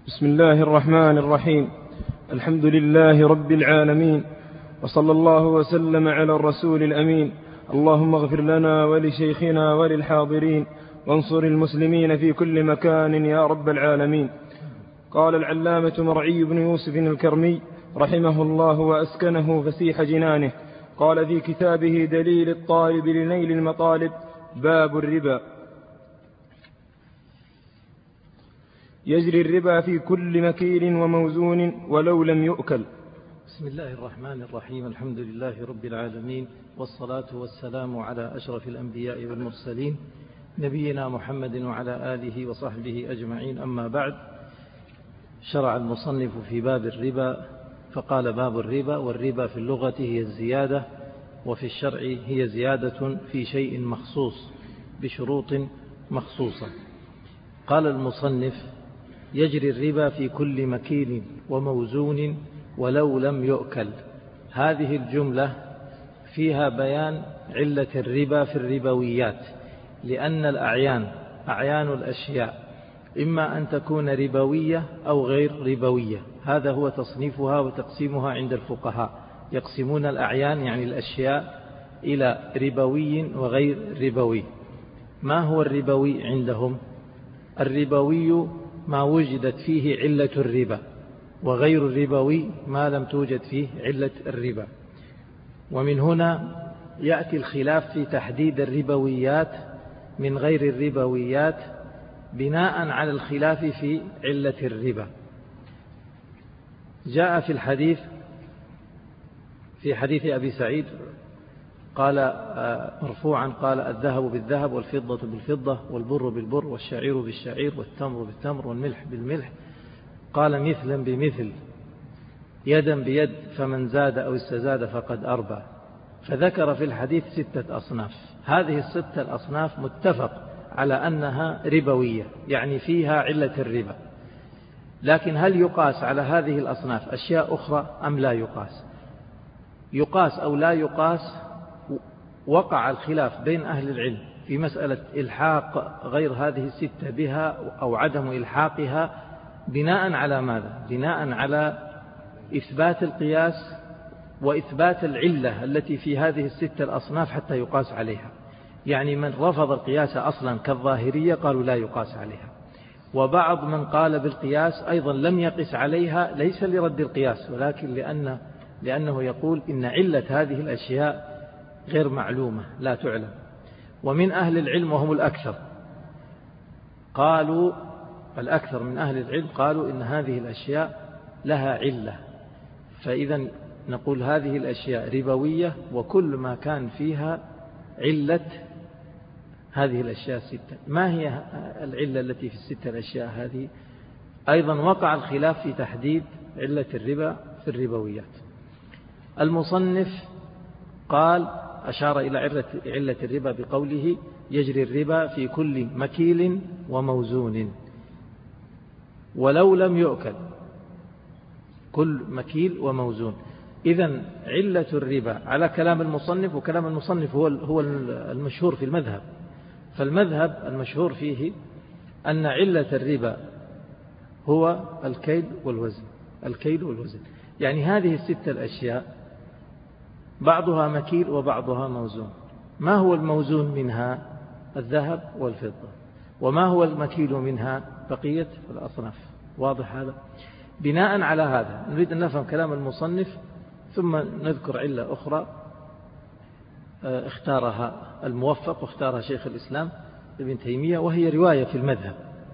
بسم الله الرحمن الرحيم. الحمد لله رب العالمين، وصلى الله وسلم على الرسول الأمين. اللهم اغفر لنا ولشيخنا وللحاضرين، وانصر المسلمين في كل مكان يا رب العالمين. قال العلامة مرعي بن يوسف الكرمي رحمه الله وأسكنه فسيح جنانه، قال في كتابه دليل الطالب لنيل المطالب: باب الربا. يجري الربا في كل مكيل وموزون ولو لم يؤكل. بسم الله الرحمن الرحيم. الحمد لله رب العالمين، والصلاة والسلام على أشرف الأنبياء والمرسلين، نبينا محمد وعلى آله وصحبه أجمعين. أما بعد، شرع المصنف في باب الربا فقال: باب الربا. والربا في اللغة هي الزيادة، وفي الشرع هي زيادة في شيء مخصوص بشروط مخصوصة. قال المصنف: يجري الربا في كل مكيل وموزون ولو لم يؤكل. هذه الجملة فيها بيان علة الربا في الربويات، لأن أعيان الأشياء إما أن تكون ربوية أو غير ربوية. هذا هو تصنيفها وتقسيمها عند الفقهاء. يقسمون الأعيان يعني الأشياء إلى ربوي وغير ربوي. ما هو الربوي عندهم؟ الربوي ما وجدت فيه علة الربا، وغير الربوي ما لم توجد فيه علة الربا. ومن هنا يأتي الخلاف في تحديد الربويات من غير الربويات بناء على الخلاف في علة الربا. جاء في الحديث في حديث أبي سعيد قال مرفوعا: قال: الذهب بالذهب والفضة بالفضة والبر بالبر والشعير بالشعير والتمر بالتمر والملح بالملح، قال: مثلا بمثل يدا بيد، فمن زاد أو استزاد فقد أربى. فذكر في الحديث 6 أصناف. هذه ال6 الأصناف متفق على أنها ربوية، يعني فيها علة الربا. لكن هل يقاس على هذه الأصناف أشياء أخرى أم لا يقاس؟ يقاس أو لا يقاس؟ وقع الخلاف بين أهل العلم في مسألة إلحاق غير هذه ال6 بها أو عدم إلحاقها، بناء على ماذا؟ بناء على إثبات القياس وإثبات العلة التي في هذه ال6 الأصناف حتى يقاس عليها. يعني من رفض القياس أصلا كالظاهرية قالوا لا يقاس عليها، وبعض من قال بالقياس أيضا لم يقس عليها، ليس لرد القياس ولكن لأنه يقول إن علة هذه الأشياء غير معلومة لا تعلم. ومن أهل العلم وهم الأكثر من أهل العلم قالوا إن هذه الأشياء لها علة. فإذا نقول هذه الأشياء ربوية، وكل ما كان فيها علة هذه الأشياء 6. ما هي العلة التي في ال6 الأشياء هذه؟ أيضا وقع الخلاف في تحديد علة الربا في الربويات. المصنف أشار إلى علة الربا بقوله: يجري الربا في كل مكيل وموزون ولو لم يؤكل. كل مكيل وموزون. إذن علة الربا على كلام المصنف، وكلام المصنف هو المشهور في المذهب، فالمذهب المشهور فيه أن علة الربا هو الكيل والوزن. يعني هذه ال6 الأشياء بعضها مكيل وبعضها موزون. ما هو الموزون منها؟ الذهب والفضة. وما هو المكيل منها؟ بقية الأصناف. واضح هذا؟ بناء على هذا نريد أن نفهم كلام المصنف، ثم نذكر علة أخرى اختارها الموفق واختارها شيخ الإسلام ابن تيمية، وهي رواية في المذهب.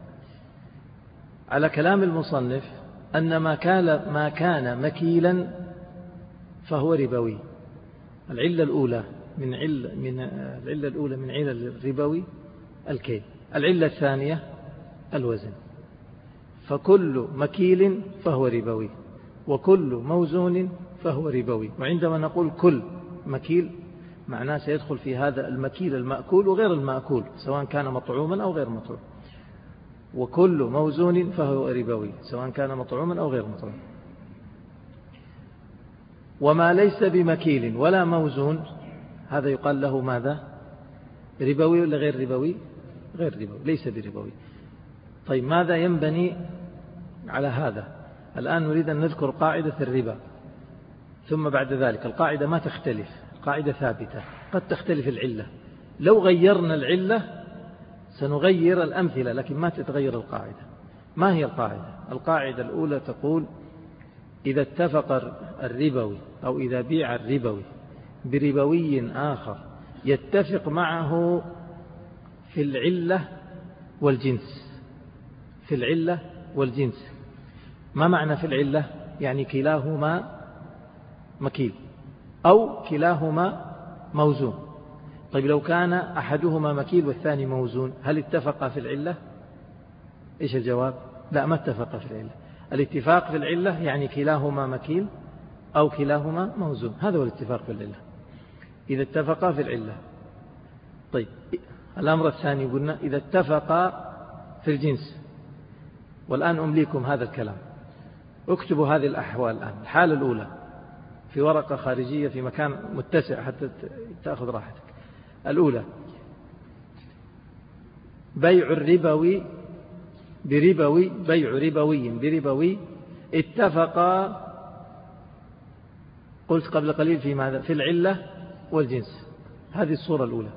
على كلام المصنف أن ما كان مكيلا فهو ربوي. العلة الأولى من علل الربوي الكيل. العلة الثانية الوزن. فكل مكيل فهو ربوي، وكل موزون فهو ربوي. وعندما نقول كل مكيل معناه سيدخل في هذا المكيل المأكول وغير المأكول، سواء كان مطعوما أو غير مطعوم. وكل موزون فهو ربوي، سواء كان مطعوما أو غير مطعوم. وما ليس بمكيل ولا موزون هذا يقال له ماذا؟ ربوي ولا غير ربوي؟ غير ربوي، ليس بربوي. طيب ماذا ينبني على هذا. الآن نريد أن نذكر قاعدة الربا، ثم بعد ذلك القاعدة ما تختلف، قاعدة ثابتة، قد تختلف العلة. لو غيرنا العلة سنغير الأمثلة، لكن ما تتغير القاعدة. ما هي القاعدة؟ القاعدة الأولى تقول: إذا اتفق الربوي أو إذا بيع الربوي بربوي آخر يتفق معه في العلة والجنس. في العلة والجنس. ما معنى في العلة؟ يعني كلاهما مكيل أو كلاهما موزون. طيب لو كان أحدهما مكيل والثاني موزون، هل اتفقا في العلة؟ إيش الجواب؟ لا، ما اتفقا في العلة. الاتفاق في العلة يعني كلاهما مكيل أو كلاهما موزون، هذا هو الاتفاق في العلة إذا اتفقا في العلة. طيب الأمر الثاني قلنا إذا اتفقا في الجنس. والآن أمليكم هذا الكلام، اكتبوا هذه الأحوال الآن. الحالة الأولى في ورقة خارجية في مكان متسع حتى تأخذ راحتك. الأولى: بيع الربوي بربوي، بيع ربوي بربوي اتفقا، قلت قبل قليل في ماذا؟ في العلة والجنس. هذه الصورة الأولى،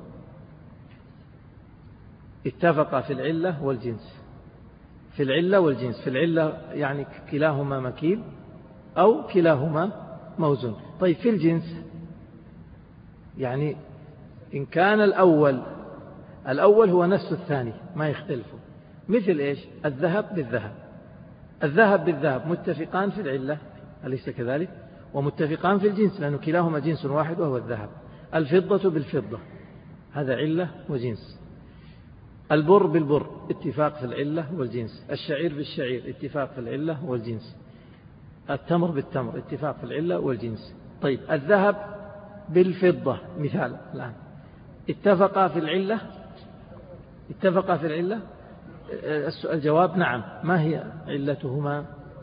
اتفقا في العلة والجنس. في العلة والجنس. في العلة يعني كلاهما مكيل أو كلاهما موزون. طيب في الجنس يعني إن كان الأول هو نفس الثاني ما يختلفوا. مثل إيش؟ الذهب بالذهب. الذهب بالذهب متفقان في العلة، أليس كذلك؟ ومتفقان في الجنس لأنه كلاهما جنس واحد وهو الذهب. الفضة بالفضة، هذا علة وجنس. البر بالبر اتفاق في العلة والجنس. الشعير بالشعير اتفاق في العلة والجنس. التمر بالتمر اتفاق في العلة والجنس. طيب الذهب بالفضة مثال الآن اتفقا في العلة. اتفقا في العلة. الجواب نعم. ما هي علتهما؟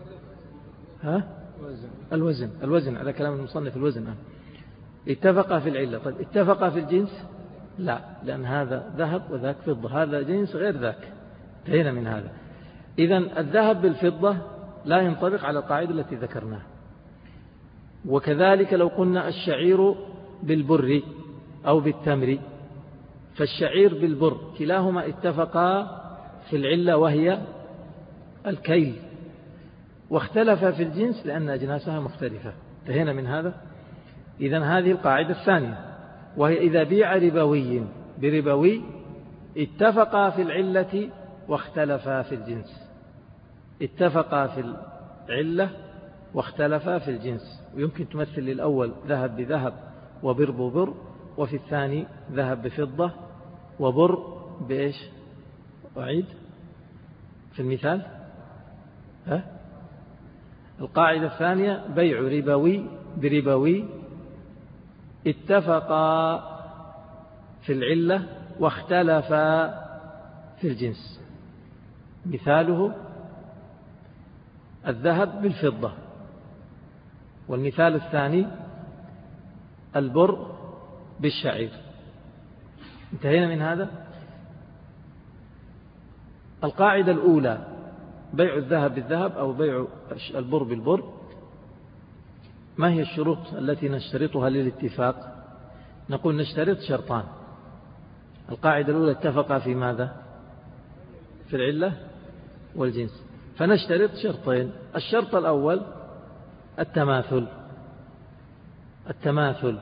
الوزن على كلام المصنف، الوزن. اتفقا في العلة. طيب اتفقا في الجنس؟ لا، لأن هذا ذهب وذاك فضة، هذا جنس غير ذاك، انتهينا من هذا. إذن الذهب بالفضة لا ينطبق على القاعدة التي ذكرناها. وكذلك لو قلنا الشعير بالبر أو بالتمر، فالشعير بالبر كلاهما اتفقا في العلة وهي الكيل، واختلف في الجنس لأن أجناسها مختلفة، انتهينا من هذا. إذن هذه القاعدة الثانية، وهي إذا بيع ربوي بربوي اتفقا في العلة واختلفا في الجنس. اتفقا في العلة واختلفا في الجنس. ويمكن تمثل للأول ذهب بذهب وبر ببر، وفي الثاني ذهب بفضة وبر بإيش؟ أعيد في المثال. القاعدة الثانية: بيع ربوي بربوي اتفقا في العلة واختلفا في الجنس. مثاله الذهب بالفضة. والمثال الثاني البر بالشعير. انتهينا من هذا. القاعدة الأولى بيع الذهب بالذهب أو بيع البر بالبر. ما هي الشروط التي نشترطها للاتفاق؟ نقول نشترط شرطان. القاعدة الأولى اتفقا في ماذا؟ في العلة والجنس، فنشترط شرطين. الشرط الأول التماثل،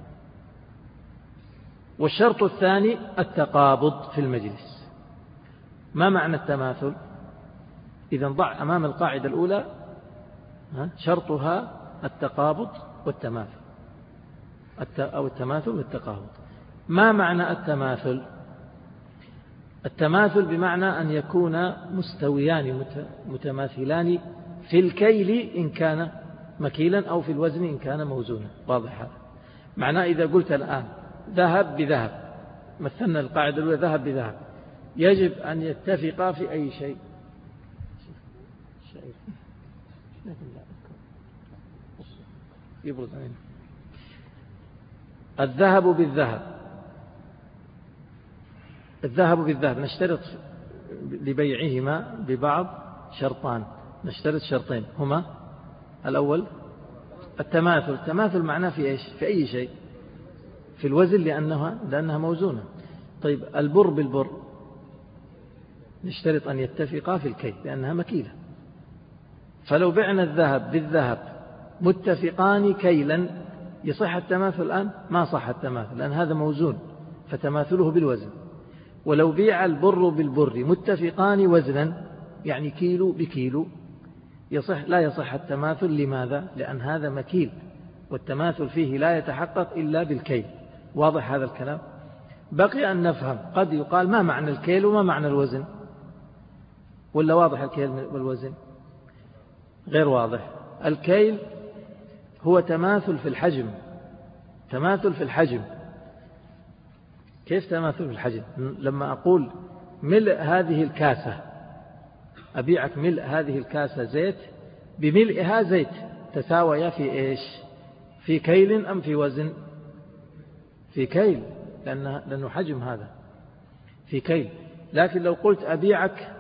والشرط الثاني التقابض في المجلس. ما معنى التماثل؟ إذا ضع أمام القاعدة الأولى شرطها التقابض والتماثل، أو التماثل والتقابض. ما معنى التماثل؟ التماثل بمعنى أن يكون مستويان متماثلان في الكيل إن كان مكيلا أو في الوزن إن كان موزونا. واضح هذا؟ معناه إذا قلت الآن ذهب بذهب، مثلنا القاعدة الأولى ذهب بذهب، يجب أن يتفقا في أي شيء. يبرز علينا الذهب بالذهب نشترط لبيعهما ببعض شرطان. نشترط شرطين هما: الأول التماثل. التماثل معناه في إيش؟ في أي شيء؟ في الوزن، لأنها موزونة. طيب البر بالبر نشترط أن يتفقا في الكيل لأنها مكيلة. فلو بعنا الذهب بالذهب متفقان كيلا يصح التماثل الآن؟ ما صح التماثل، لأن هذا موزون فتماثله بالوزن. ولو بيع البر بالبر متفقان وزنا، يعني كيلو بكيلو، لا يصح التماثل. لماذا؟ لأن هذا مكيل، والتماثل فيه لا يتحقق إلا بالكيل. واضح هذا الكلام؟ بقي أن نفهم، قد يقال ما معنى الكيل وما معنى الوزن؟ ولا واضح الكيل والوزن؟ غير واضح. الكيل هو تماثل في الحجم. تماثل في الحجم. كيف تماثل في الحجم؟ لما أقول ملء هذه الكاسة، أبيعك ملء هذه الكاسة زيت بملئها زيت، تساويا في إيش؟ في كيل أم في وزن؟ في كيل، لأنه حجم، هذا في كيل. لكن لو قلت أبيعك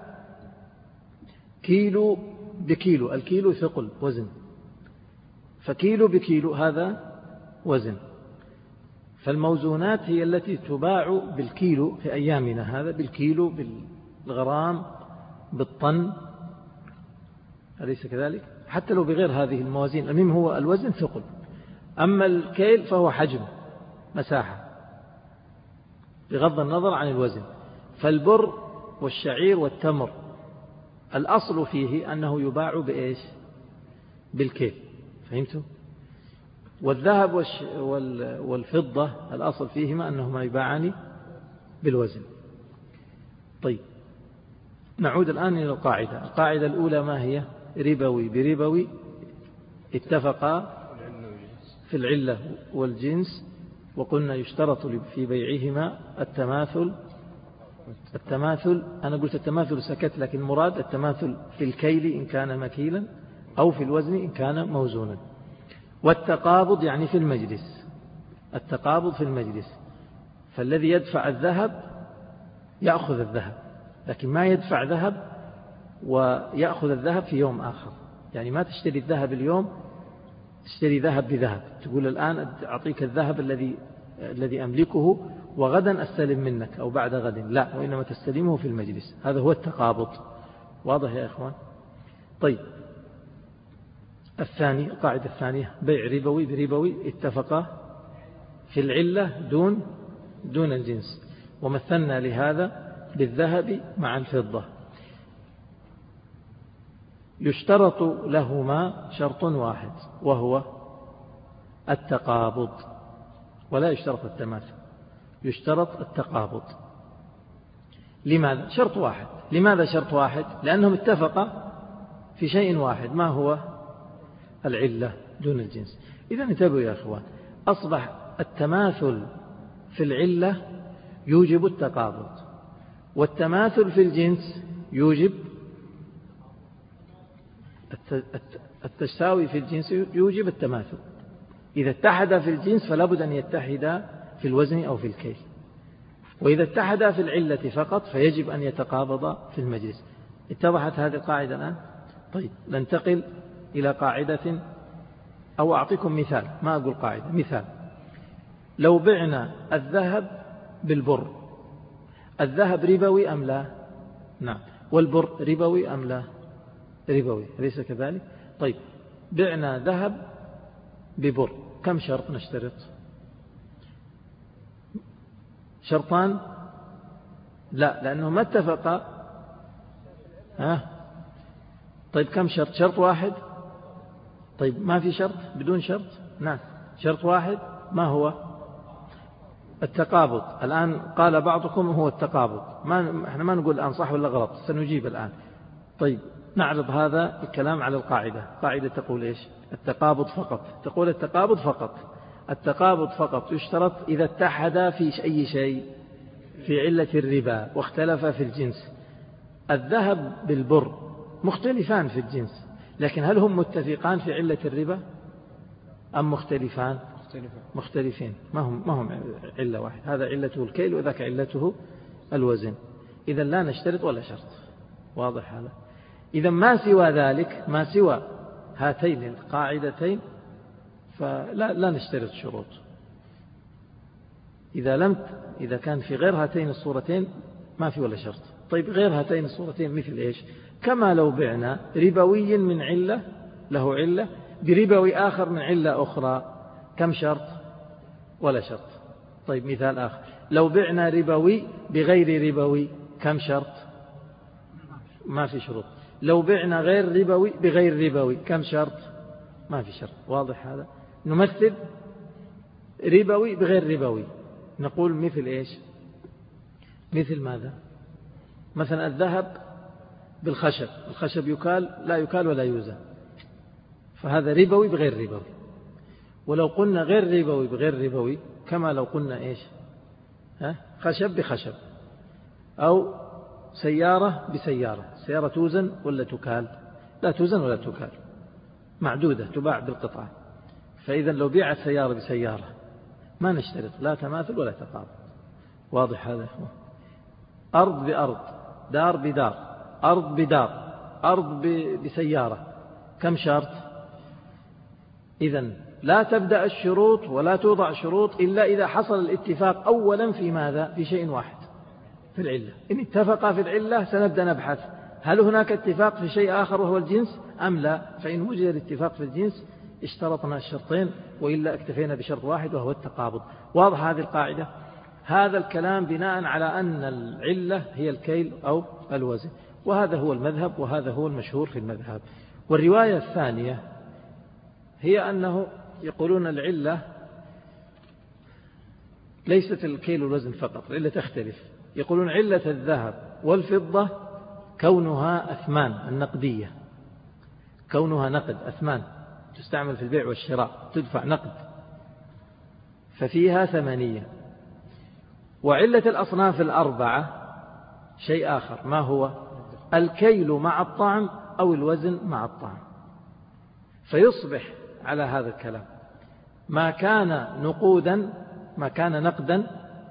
كيلو بكيلو، الكيلو ثقل وزن، فكيلو بكيلو هذا وزن. فالموزونات هي التي تباع بالكيلو في أيامنا هذا، بالكيلو، بالغرام، بالطن، أليس كذلك؟ حتى لو بغير هذه الموازين، المهم هو الوزن ثقل. أما الكيل فهو حجم، مساحة، بغض النظر عن الوزن. فالبر والشعير والتمر الأصل فيه أنه يباع بإيش؟ بالكيل. فهمتوا؟ والذهب والفضة الأصل فيهما أنهما يباعان بالوزن. طيب نعود الآن إلى القاعدة. القاعدة الأولى ما هي؟ ربوي بربوي اتفقا في العلة والجنس، وقلنا يشترط في بيعهما التماثل. أنا قلت التماثل سكت، لكن المراد التماثل في الكيل إن كان مكيلا، أو في الوزن إن كان موزونا. والتقابض يعني في المجلس، التقابض في المجلس. فالذي يدفع الذهب يأخذ الذهب، لكن ما يدفع ذهب ويأخذ الذهب في يوم آخر. يعني ما تشتري الذهب اليوم تشتري ذهب بذهب، تقول الآن أعطيك الذهب الذي أملكه وغدا أستلم منك أو بعد غد، لا، وإنما تستلمه في المجلس. هذا هو التقابض. واضح يا إخوان؟ طيب القاعدة الثانية: بيع ربوي بربوي اتفقا في العلة دون الجنس. ومثلنا لهذا بالذهب مع الفضة. يشترط لهما شرط واحد وهو التقابض، ولا يشترط التماثل، يشترط التقابض. لماذا؟ شرط واحد. لماذا شرط واحد؟ لأنهم اتفقا في شيء واحد، ما هو؟ العلة دون الجنس. إذا انتبهوا يا أخوان، أصبح التماثل في العلة يوجب التقابض، والتماثل في الجنس يوجب التساوي في الجنس، يوجب التماثل. إذا اتحدا في الجنس فلا بد أن يتحدا في الوزن أو في الكيل، وإذا اتحدا في العلة فقط فيجب أن يتقابضا في المجلس. اتضحت هذه القاعدة الآن؟ طيب ننتقل إلى قاعدة، أو أعطيكم مثال، ما أقول قاعدة، مثال. لو بعنا الذهب بالبر، الذهب ربوي أم لا؟ نعم. والبر ربوي أم لا؟ ربوي، أليس كذلك؟ طيب بعنا ذهب ببر، كم شرط نشترط؟ شرطان؟ لا، لأنه ما اتفق. طيب كم شرط؟ شرط واحد. طيب ما في شرط بدون شرط؟ نعم، شرط واحد. ما هو؟ التقابض. الآن قال بعضكم هو التقابض، احنا ما نقول الآن صح ولا غلط، سنجيب الآن. طيب نعرض هذا الكلام على القاعدة. قاعدة تقول إيش؟ التقابض فقط. تقول التقابض فقط. التقابض فقط يشترط إذا اتحدا في أي شيء، في علة الربا، واختلف في الجنس. الذهب بالبر مختلفان في الجنس، لكن هل هم متفقان في علة الربا أم مختلفان؟ مختلفين، ما هم علة واحد. هذا علته الكيل وذاك علته الوزن. إذا لا نشترط ولا شرط. واضح هذا؟ إذا ما سوى ذلك، ما سوى هاتين القاعدتين فلا نشترط شروط. إذا كان في غير هاتين الصورتين ما في ولا شرط. طيب غير هاتين الصورتين مثل إيش؟ كما لو بعنا ربوي من علة له علة بربوي آخر من علة أخرى، كم شرط؟ ولا شرط. طيب مثال آخر، لو بعنا ربوي بغير ربوي كم شرط؟ ما في شروط. لو بعنا غير ربوي بغير ربوي كم شرط؟ ما في شرط. واضح هذا؟ نمثل ربوي بغير ربوي، نقول مثل إيش؟ مثل ماذا؟ مثلا الذهب بالخشب، الخشب يكال لا يكال ولا يوزن، فهذا ربوي بغير ربوي. ولو قلنا غير ربوي بغير ربوي كما لو قلنا إيش؟ خشب بخشب، أو سيارة بسيارة. سيارة توزن ولا تكال؟ لا توزن ولا تكال، معدودة تباع بالقطعة. فإذا لو بيعت سيارة بسيارة ما نشترط لا تماثل ولا تقابل. واضح هذا؟ أرض بأرض، دار بدار، أرض بدار، أرض بسيارة، كم شرط؟ إذن لا تبدأ الشروط ولا توضع شروط إلا إذا حصل الاتفاق أولا في ماذا؟ في شيء واحد، في العلة. إن اتفقا في العلة سنبدأ نبحث هل هناك اتفاق في شيء آخر وهو الجنس أم لا. فإن وجد الاتفاق في الجنس اشترطنا الشرطين، وإلا اكتفينا بشرط واحد وهو التقابض. واضح هذه القاعدة؟ هذا الكلام بناء على أن العلة هي الكيل أو الوزن، وهذا هو المذهب وهذا هو المشهور في المذهب. والرواية الثانية هي أنه يقولون العلة ليست الكيل والوزن فقط، العلة تختلف. يقولون علة الذهب والفضة كونها أثمان النقدية، كونها نقد أثمان تستعمل في البيع والشراء، تدفع نقد، ففيها ثمنية. وعلة الأصناف الأربعة شيء آخر، ما هو؟ الكيل مع الطعم أو الوزن مع الطعم. فيصبح على هذا الكلام ما كان نقودا، ما كان نقدا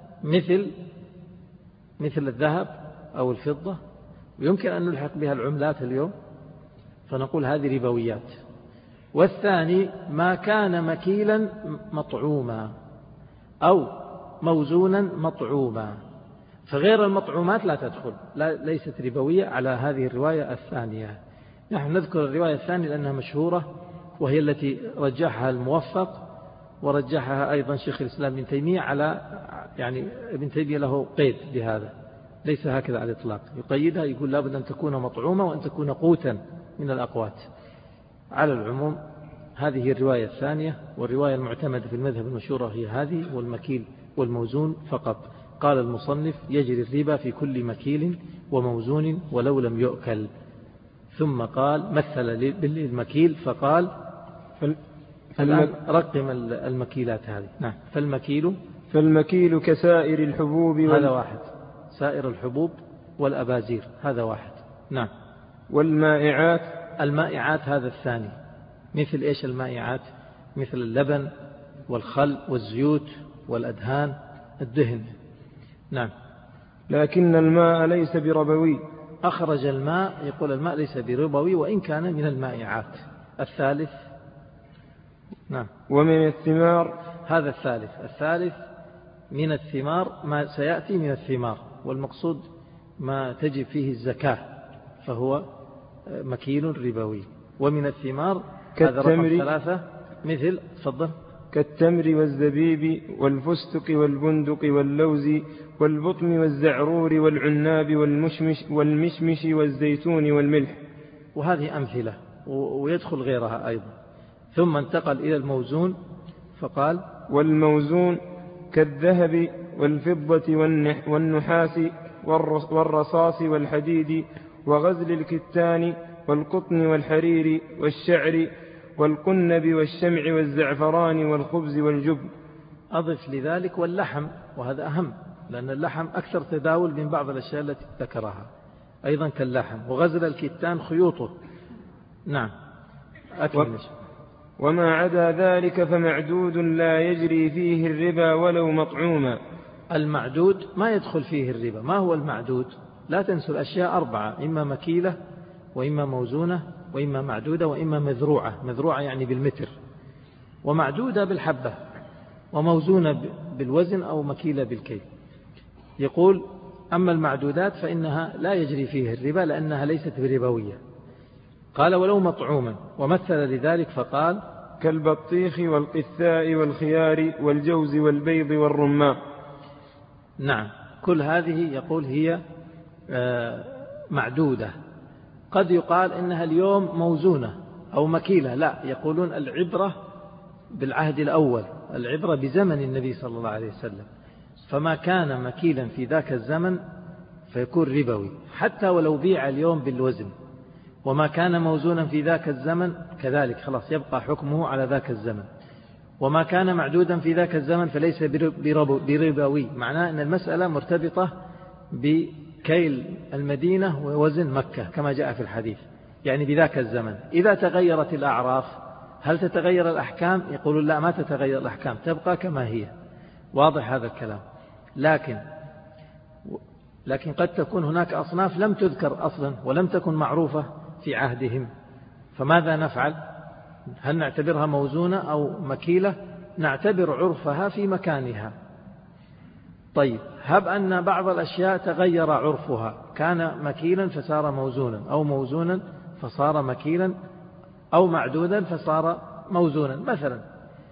مثل الذهب أو الفضة، ويمكن أن نلحق بها العملات اليوم فنقول هذه ربويات. والثاني ما كان مكيلا مطعوما أو موزونا مطعوما، فغير المطعومات لا تدخل، ليست ربوية على هذه الرواية الثانية. نحن نذكر الرواية الثانية لأنها مشهورة وهي التي رجحها الموفق، ورجحها أيضا شيخ الإسلام ابن تيمية، على يعني ابن تيمية له قيد بهذا، ليس هكذا على الإطلاق، يقيدها يقول لابد أن تكون مطعومة وأن تكون قوتا من الأقوات. على العموم هذه الرواية الثانية، والرواية المعتمدة في المذهب المشهورة هي هذه، والمكيل والموزون فقط. قال المصنف يجري الربا في كل مكيل وموزون ولو لم يؤكل. ثم قال مثل بالمكيل فقال الآن رقم المكيلات هذه. نعم. فالمكيل كسائر الحبوب هذا واحد، سائر الحبوب والأبازير هذا واحد. نعم. المائعات هذا الثاني. مثل إيش المائعات؟ مثل اللبن والخل والزيوت والأدهان، الدهن. نعم. لكن الماء ليس بربوي. أخرج الماء، يقول الماء ليس بربوي وإن كان من المائعات. الثالث. نعم. ومن الثمار هذا الثالث من الثمار ما سيأتي من الثمار، والمقصود ما تجب فيه الزكاة فهو مكيل ربوي. ومن الثمار هذا رقم 3 مثل تفضل كالتمر والزبيب والفستق والبندق واللوز والبطم والزعرور والعناب والمشمش والزيتون والملح. وهذه أمثلة ويدخل غيرها أيضا. ثم انتقل إلى الموزون فقال والموزون كالذهب والفضة والنحاس والرصاص والحديد وغزل الكتان والقطن والحرير والشعر والقنب والشمع والزعفران والخبز والجبن. أضف لذلك واللحم، وهذا أهم لأن اللحم أكثر تداول من بعض الأشياء التي ذكرها، أيضا كاللحم. وغزل الكتان خيوطه. نعم. وما عدا ذلك فمعدود لا يجري فيه الربا ولو مطعوما. المعدود ما يدخل فيه الربا. ما هو المعدود؟ لا تنسوا الأشياء 4، إما مكيلة وإما موزونة وإما معدودة وإما مذروعة. مذروعة يعني بالمتر، ومعدودة بالحبة، وموزونة بالوزن أو مكيلة بالكيل. يقول أما المعدودات فإنها لا يجري فيها الربا لأنها ليست بربوية. قال ولو مطعوما، ومثل لذلك فقال كالبطيخ والقثاء والخيار والجوز والبيض والرمان. نعم، كل هذه يقول هي معدودة. قد يقال إنها اليوم موزونة أو مكيلة، لا، يقولون العبرة بالعهد الأول، العبرة بزمن النبي صلى الله عليه وسلم، فما كان مكيلا في ذاك الزمن فيكون ربوي حتى ولو بيع اليوم بالوزن، وما كان موزونا في ذاك الزمن كذلك خلاص يبقى حكمه على ذاك الزمن، وما كان معدودا في ذاك الزمن فليس بربوي. معناه أن المسألة مرتبطة بكيل المدينة ووزن مكة كما جاء في الحديث، يعني بذاك الزمن. إذا تغيرت الأعراف هل تتغير الأحكام؟ يقولون لا، ما تتغير الأحكام، تبقى كما هي. واضح هذا الكلام. لكن قد تكون هناك أصناف لم تذكر أصلا ولم تكن معروفة في عهدهم، فماذا نفعل؟ هل نعتبرها موزونة أو مكيلة؟ نعتبر عرفها في مكانها. طيب، هب أن بعض الأشياء تغير عرفها، كان مكيلا فصار موزونا، أو موزونا فصار مكيلا، أو معدودا فصار موزونا مثلا،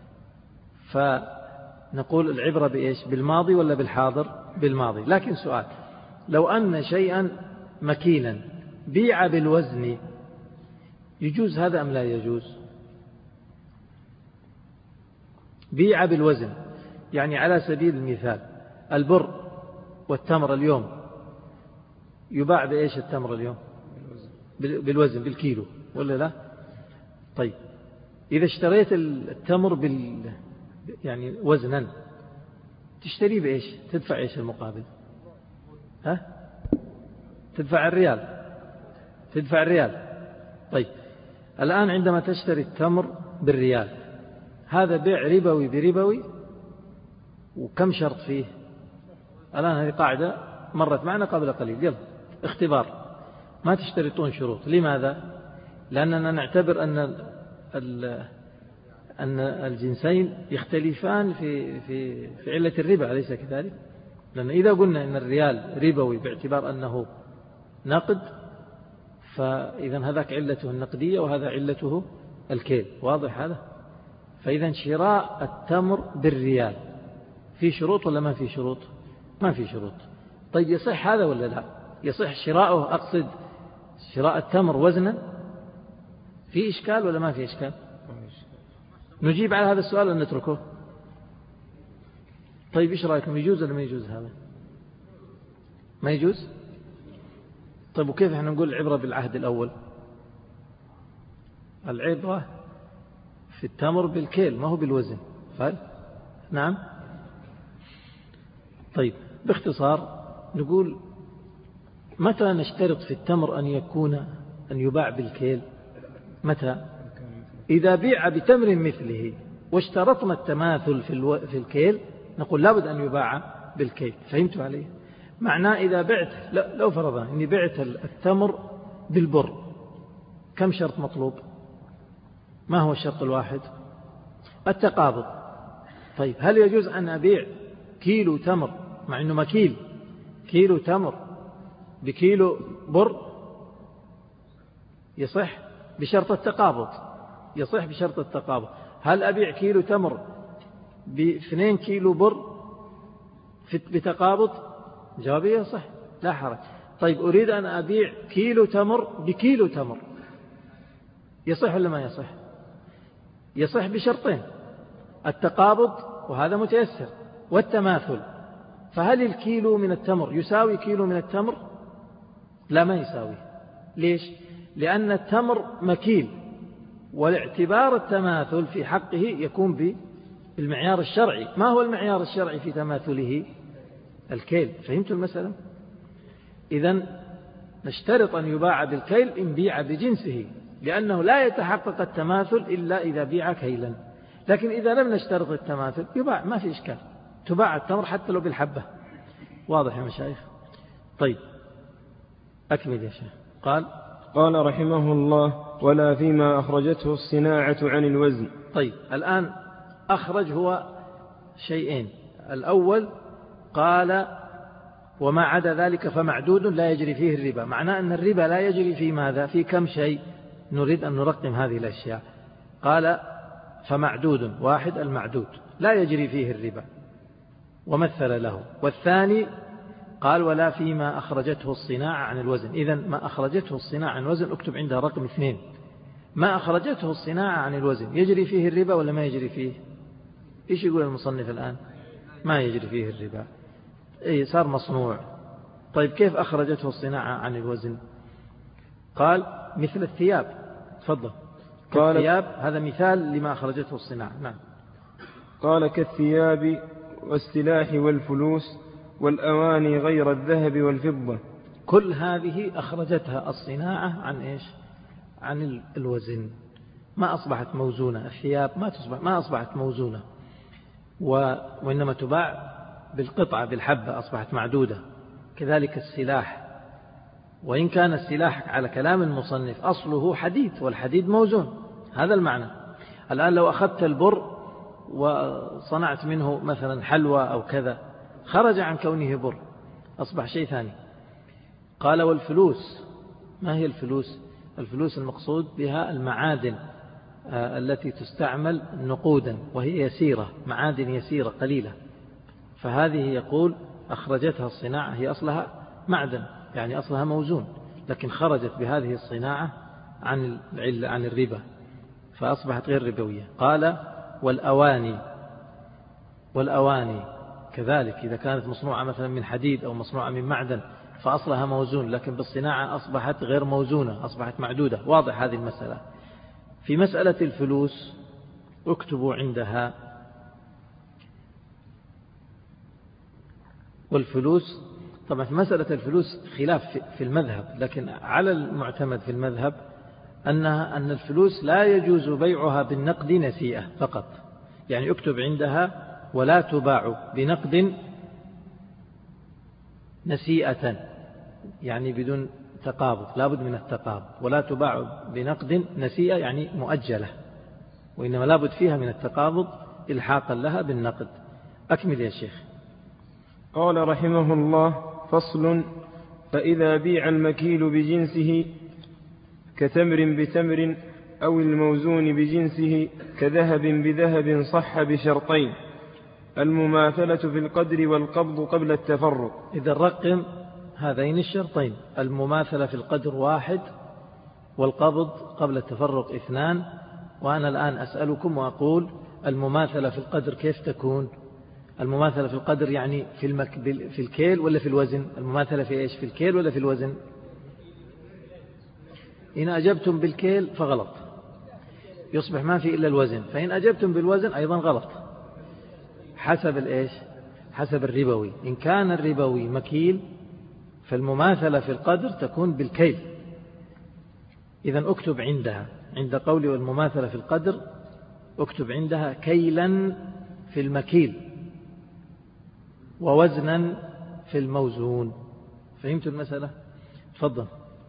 فنقول العبرة بإيش؟ بالماضي ولا بالحاضر؟ بالماضي. لكن سؤال، لو أن شيئا مكيلا بيع بالوزن يجوز هذا أم لا يجوز؟ بيع بالوزن، يعني على سبيل المثال البر والتمر اليوم يباع بإيش التمر اليوم؟ بالوزن، بالكيلو ولا لا؟ طيب، إذا اشتريت التمر يعني وزنا، تشتري بإيش؟ تدفع إيش المقابل؟ تدفع الريال. طيب، الآن عندما تشتري التمر بالريال، هذا بيع ربوي بربوي، وكم شرط فيه؟ الآن هذه قاعدة مرت معنا قبل قليل، يلا اختبار، ما تشترطون شروط. لماذا؟ لأننا نعتبر أن الجنسين يختلفان في علة الربا، أليس كذلك؟ لأن إذا قلنا أن الريال ربوي باعتبار أنه نقد، فإذا هذاك علته النقدية وهذا علته الكيل. واضح هذا؟ فإذا شراء التمر بالريال في شروط ولا ما في شروط؟ ما في شروط. طيب، يصح هذا ولا لا؟ يصح شراؤه، أقصد شراء التمر وزنا، في إشكال ولا ما في إشكال؟ نجيب على هذا السؤال ولا نتركه؟ طيب، إيش رأيكم، يجوز ولا ما يجوز هذا؟ ما يجوز؟ طيب، وكيف احنا نقول العبرة بالعهد الأول؟ العبرة في التمر بالكيل ما هو بالوزن. نعم. طيب، باختصار نقول متى نشترط في التمر أن يباع بالكيل؟ متى؟ إذا بيع بتمر مثله واشترطنا التماثل في الكيل، نقول لابد أن يباع بالكيل. فهمتوا عليه؟ معناه إذا بعت، لو فرضنا أني بعت التمر بالبر، كم شرط مطلوب؟ ما هو الشرط الواحد؟ التقابض. طيب، هل يجوز أن أبيع كيلو تمر مع أنه مكيل، كيلو تمر بكيلو بر؟ يصح بشرط التقابض. يصح بشرط التقابض. هل أبيع كيلو تمر ب2 كيلو بر بتقابض؟ جوابي يصح، لا حرج. طيب، أريد أن أبيع كيلو تمر بكيلو تمر، يصح ولا ما يصح؟ يصح بشرطين: التقابض، وهذا متيسر، والتماثل. فهل الكيلو من التمر يساوي كيلو من التمر؟ لا، ما يساوي. ليش؟ لأن التمر مكيل، والاعتبار التماثل في حقه يكون بالمعيار الشرعي. ما هو المعيار الشرعي في تماثله؟ الكيل. فهمتوا المسألة؟ إذن نشترط أن يباع بالكيل إن بيع بجنسه، لأنه لا يتحقق التماثل إلا إذا بيع كيلا. لكن إذا لم نشترط التماثل يباع، ما في إشكال، تباع التمر حتى لو بالحبة. واضح يا مشايخ؟ طيب، أكمل يا شيخ. قال قال رحمه الله: ولا فيما أخرجته الصناعة عن الوزن. طيب الآن أخرج هو شيئين. الأول قال: وما عدا ذلك فمعدود لا يجري فيه الربا. معناه أن الربا لا يجري في ماذا؟ في كم شيء؟ نريد أن نرقم هذه الأشياء. قال: فمعدود، واحد المعدود لا يجري فيه الربا ومثل له. والثاني قال: ولا فيما أخرجته الصناعة عن الوزن. إذن ما أخرجته الصناعة عن الوزن اكتب عندها رقم 2. ما أخرجته الصناعة عن الوزن يجري فيه الربا ولا ما يجري فيه؟ إيش يقول المصنف الآن؟ ما يجري فيه الربا، إيه صار مصنوع. طيب كيف أخرجته الصناعة عن الوزن؟ قال: مثل الثياب. تفضل. كالثياب، هذا مثال لما أخرجته الصناعة. نعم. قال: كالثياب والسلاح والفلوس والأواني غير الذهب والفضة. كل هذه أخرجتها الصناعة عن إيش؟ عن الوزن. ما أصبحت موزونة. الثياب ما أصبحت موزونة، وإنما تباع بالقطعة بالحبة، أصبحت معدودة. كذلك السلاح، وإن كان السلاح على كلام المصنف أصله حديد، والحديد موزون، هذا المعنى. الآن لو أخذت البر وصنعت منه مثلا حلوى أو كذا، خرج عن كونه بر، أصبح شيء ثاني. قال: والفلوس. ما هي الفلوس؟ الفلوس المقصود بها المعادن التي تستعمل نقودا، وهي يسيرة، معادن يسيرة قليلة. فهذه يقول أخرجتها الصناعة، هي أصلها معدن، يعني أصلها موزون، لكن خرجت بهذه الصناعة عن الربا، فأصبحت غير ربوية. قال: والأواني كذلك، إذا كانت مصنوعة مثلا من حديد أو مصنوعة من معدن فأصلها موزون، لكن بالصناعة أصبحت غير موزونة، أصبحت معدودة. واضح هذه المسألة. في مسألة الفلوس اكتبوا عندها: والفلوس. طبعا في مسألة الفلوس خلاف في المذهب، لكن على المعتمد في المذهب أن الفلوس لا يجوز بيعها بالنقد نسيئة فقط. يعني اكتب عندها: ولا تباع بنقد نسيئة، يعني بدون تقابض، لابد من التقابض. ولا تباع بنقد نسيئة يعني مؤجلة، وإنما لابد فيها من التقابض إلحاقا لها بالنقد. أكمل يا شيخ. قال رحمه الله: فصل: فإذا بيع المكيل بجنسه كتمر بتمر أو الموزون بجنسه كذهب بذهب صح بشرطين: المماثلة في القدر والقبض قبل التفرق. إذا رقم هذين الشرطين: المماثلة في القدر 1، والقبض قبل التفرق 2. وأنا الآن أسألكم وأقول: المماثلة في القدر كيف تكون؟ المماثلة في القدر يعني في الكيل ولا في الوزن؟ المماثلة في إيش؟ في الكيل ولا في الوزن؟ إن أجبتم بالكيل فغلط، يصبح ما في إلا الوزن. فإن أجبتم بالوزن أيضا غلط، حسب الإيش؟ حسب الربوي. إن كان الربوي مكيل فالمماثلة في القدر تكون بالكيل. إذن اكتب عندها، عند قولي والمماثلة في القدر، اكتب عندها كيلا في المكيل ووزنا في الموزون. فهمت المسألة؟ تفضل.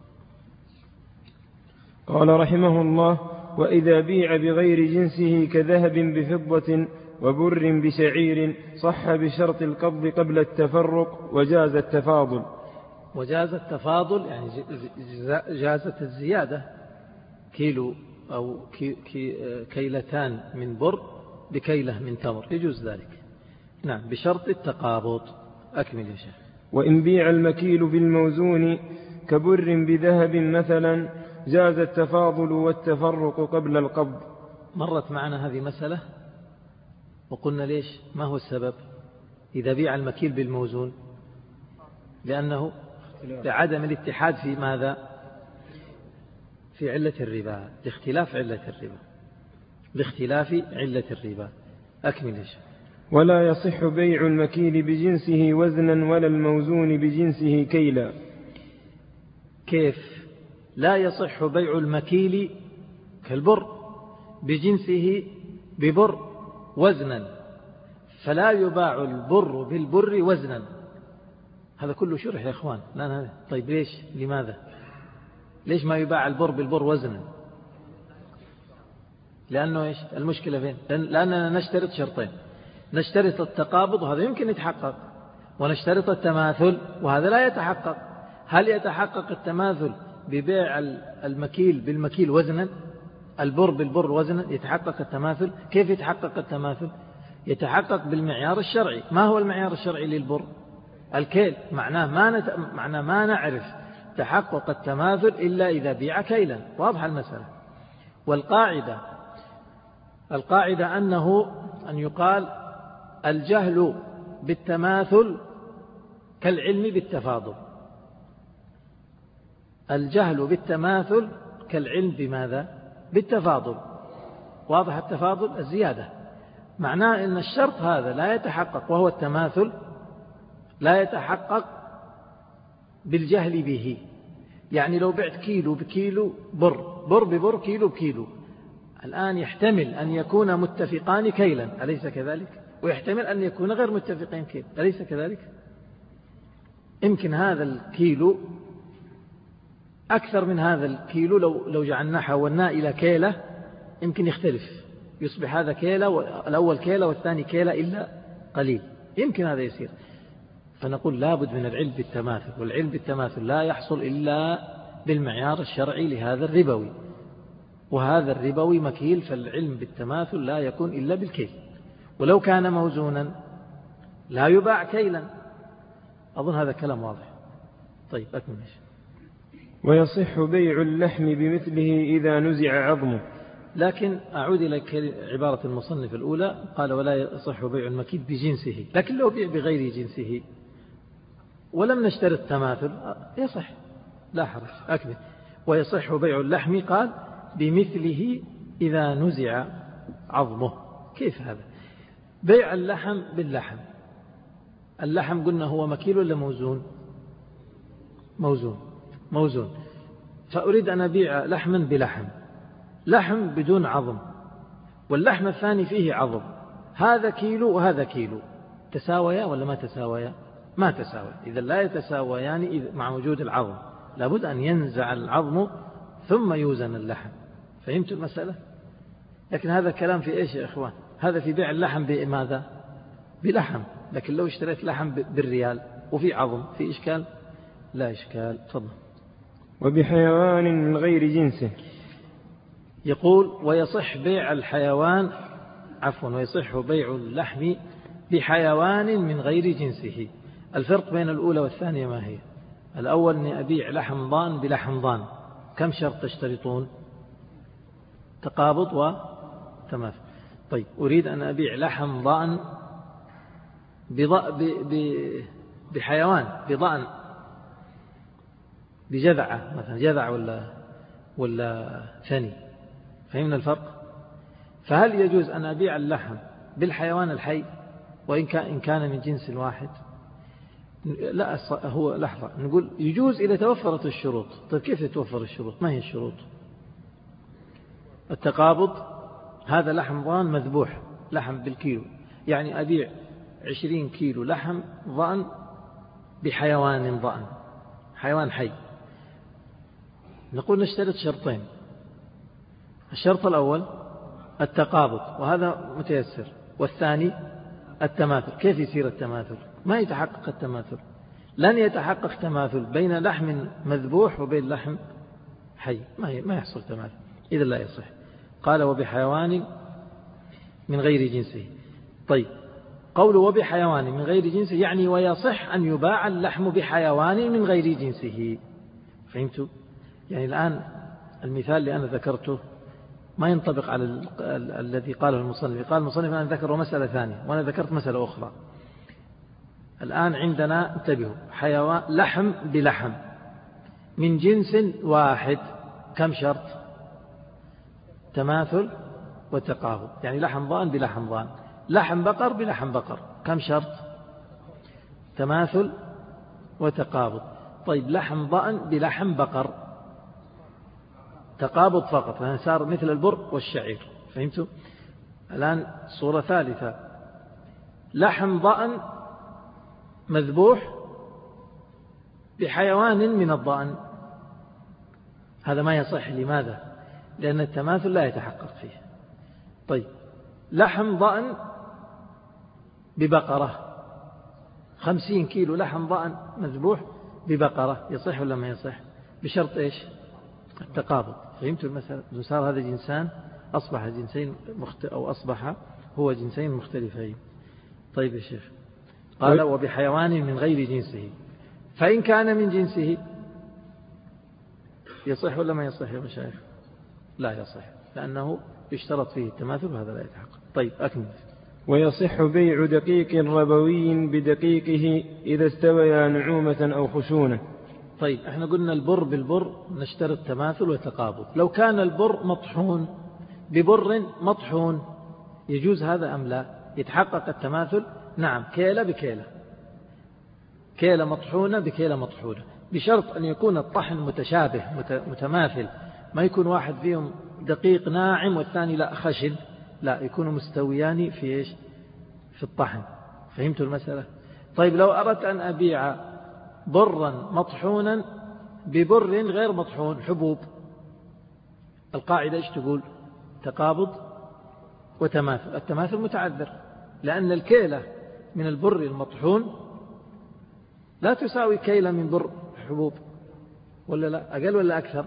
قال رحمه الله: وإذا بيع بغير جنسه كذهب بفضة وبر بشعير صح بشرط القبض قبل التفرق وجاز التفاضل. وجاز التفاضل يعني جازت الزيادة، كيلو أو كيلتان من بر بكيلة من تمر، يجوز ذلك. نعم، بشرط التقابض. أكمل يا شيخ. وإن بيع المكيل بالموزون كبر بذهب مثلا جاز التفاضل والتفرق قبل القبض. مرت معنا هذه مسألة وقلنا ليش؟ ما هو السبب؟ إذا بيع المكيل بالموزون لأنه لعدم الاتحاد في ماذا؟ في علة الربا، لاختلاف علة الربا، لاختلاف علة الربا. أكمل يا شيخ. ولا يصح بيع المكيل بجنسه وزنا ولا الموزون بجنسه كيلا. كيف لا يصح بيع المكيل كالبر بجنسه ببر وزنا؟ فلا يباع البر بالبر وزنا. هذا كله شرح يا إخوان. لا طيب ليش؟ لماذا؟ ليش ما يباع البر بالبر وزنا؟ لأنه إيش المشكلة فين؟ لأننا نشترط شرطين، نشترط التقابض وهذا يمكن يتحقق، ونشترط التماثل وهذا لا يتحقق. هل يتحقق التماثل ببيع المكيل بالمكيل وزنا، البر بالبر وزنا؟ يتحقق التماثل. كيف يتحقق التماثل؟ يتحقق بالمعيار الشرعي. ما هو المعيار الشرعي للبر؟ الكيل. معناه ما نعرف تحقق التماثل إلا إذا بيع كيلا. واضح المسألة. والقاعدة أن يقال الجهل بالتماثل كالعلم بالتفاضل. الجهل بالتماثل كالعلم بماذا؟ بالتفاضل. واضح التفاضل؟ الزيادة. معناه أن الشرط هذا لا يتحقق، وهو التماثل، لا يتحقق بالجهل به. يعني لو بعت كيلو بكيلو بر ببر، كيلو بكيلو، الآن يحتمل أن يكون متفقان كيلا، أليس كذلك؟ ويحتمل أن يكون غير متفقين كيل، أليس كذلك؟ يمكن هذا الكيلو أكثر من هذا الكيلو، لو جعلناه حولناه إلى كيلة يمكن يختلف، يصبح هذا كيلة، الأول كيلة والثاني كيلة إلا قليل، يمكن هذا يصير. فنقول لابد من العلم بالتماثل، والعلم بالتماثل لا يحصل إلا بالمعيار الشرعي لهذا الربوي، وهذا الربوي مكيل، فالعلم بالتماثل لا يكون إلا بالكيل. ولو كان موزونا لا يباع كيلا. أظن هذا كلام واضح. طيب أكمل. ويصح بيع اللحم بمثله إذا نزع عظمه. لكن أعود إلى عبارة المصنف الأولى، قال ولا يصح بيع المكيل بجنسه، لكن لو بيع بغير جنسه ولم نشترط تماثل يصح، لا حرج. أكمل. ويصح بيع اللحم، قال بمثله إذا نزع عظمه. كيف هذا؟ بيع اللحم باللحم. اللحم قلنا هو مكيل ولا موزون؟ موزون. فأريد أن أبيع لحما بلحم، لحم بدون عظم، واللحم الثاني فيه عظم، هذا كيلو وهذا كيلو، تساويا ولا ما تساويا؟ ما تساوي. إذا لا يتساويان مع وجود العظم، لابد أن ينزع العظم ثم يوزن اللحم. فهمت المسألة؟ لكن هذا كلام في إيش يا إخوان؟ هذا في بيع اللحم بماذا؟ بلحم. لكن لو اشتريت لحم بالريال وفي عظم، في إشكال؟ لا إشكال. تفضل. وبحيوان من غير جنسه. يقول ويصح بيع الحيوان، ويصح بيع اللحم بحيوان من غير جنسه. الفرق بين الأولى والثانية ما هي؟ الأول أني أبيع لحم ضان بلحم ضان، كم شرط تشترطون؟ تقابض وتماثل. طيب أريد أن أبيع لحم ضان بحيوان، بضأن، بجذعة مثلا، جذع ولا ثني. فهمنا الفرق؟ فهل يجوز أن أبيع اللحم بالحيوان الحي وإن كان من جنس واحد؟ لا، هو لحظة، نقول يجوز إذا توفرت الشروط. طيب كيف تتوفر الشروط؟ ما هي الشروط؟ التقابض، هذا لحم ضان مذبوح، لحم بالكيلو، يعني أبيع 20 كيلو لحم ضأن بحيوان ضأن، حيوان حي. نقول نشترط شرطين. الشرط الأول التقابض، وهذا متيسر، والثاني التماثل. كيف يصير التماثل؟ ما يتحقق التماثل، لن يتحقق تماثل بين لحم مذبوح وبين لحم حي، ما يحصل تماثل، إذا لا يصح. قال وبحيوان من غير جنسه. طيب قوله وبحيوان من غير جنسه يعني ويصح أن يباع اللحم بحيوان من غير جنسه. فهمتوا؟ يعني الآن المثال اللي أنا ذكرته ما ينطبق على الذي قاله المصنف. قال المصنف أنا ذكر مسألة ثانية وأنا ذكرت مسألة أخرى. الآن عندنا، انتبهوا، حيوان لحم بلحم من جنس واحد، كم شرط؟ تماثل وتقابض. يعني لحم ضان بلحم ضان، لحم بقر بلحم بقر، كم شرط؟ تماثل وتقابض. طيب لحم ضأن بلحم بقر، تقابض فقط، لأنه صار مثل البر والشعير. فهمتوا؟ الآن صورة ثالثة، لحم ضأن مذبوح بحيوان من الضأن، هذا ما يصح. لماذا؟ لأن التماثل لا يتحقق فيه. طيب لحم ضأن ببقرة، 50 كيلو لحم ضأن مذبوح ببقرة، يصح ولا ما يصح؟ بشرط إيش؟ التقابض. فهمتوا المسألة؟ صار هذا جنسان، أصبح جنسين أو أصبح هو جنسين مختلفين. طيب يا شيخ، قال وبحيوان من غير جنسه، فإن كان من جنسه يصح ولا ما يصح يا مشايخ؟ لا يصح، لأنه يشترط فيه التماثل وهذا لا يتحقق. طيب أكمل. ويصح بيع دقيق ربوي بدقيقه إذا استويا نعومة أو خشونة. طيب احنا قلنا البر بالبر نشترط تماثل وتقابض. لو كان البر مطحون ببر مطحون يجوز هذا أم لا؟ يتحقق التماثل؟ نعم، كيلة بكيلة، كيلة مطحونة بكيلة مطحونة، بشرط أن يكون الطحن متشابه متماثل، ما يكون واحد فيهم دقيق ناعم والثاني لا خشن، لا، يكونوا مستويان في إيش؟ في الطحن. فهمتوا المسألة؟ طيب لو أردت أن أبيع برا مطحونا ببر غير مطحون، حبوب، القاعدة إيش تقول؟ تقابض وتماثل. التماثل متعذر، لأن الكيلة من البر المطحون لا تساوي كيلة من بر حبوب، ولا لا؟ أقل ولا أكثر؟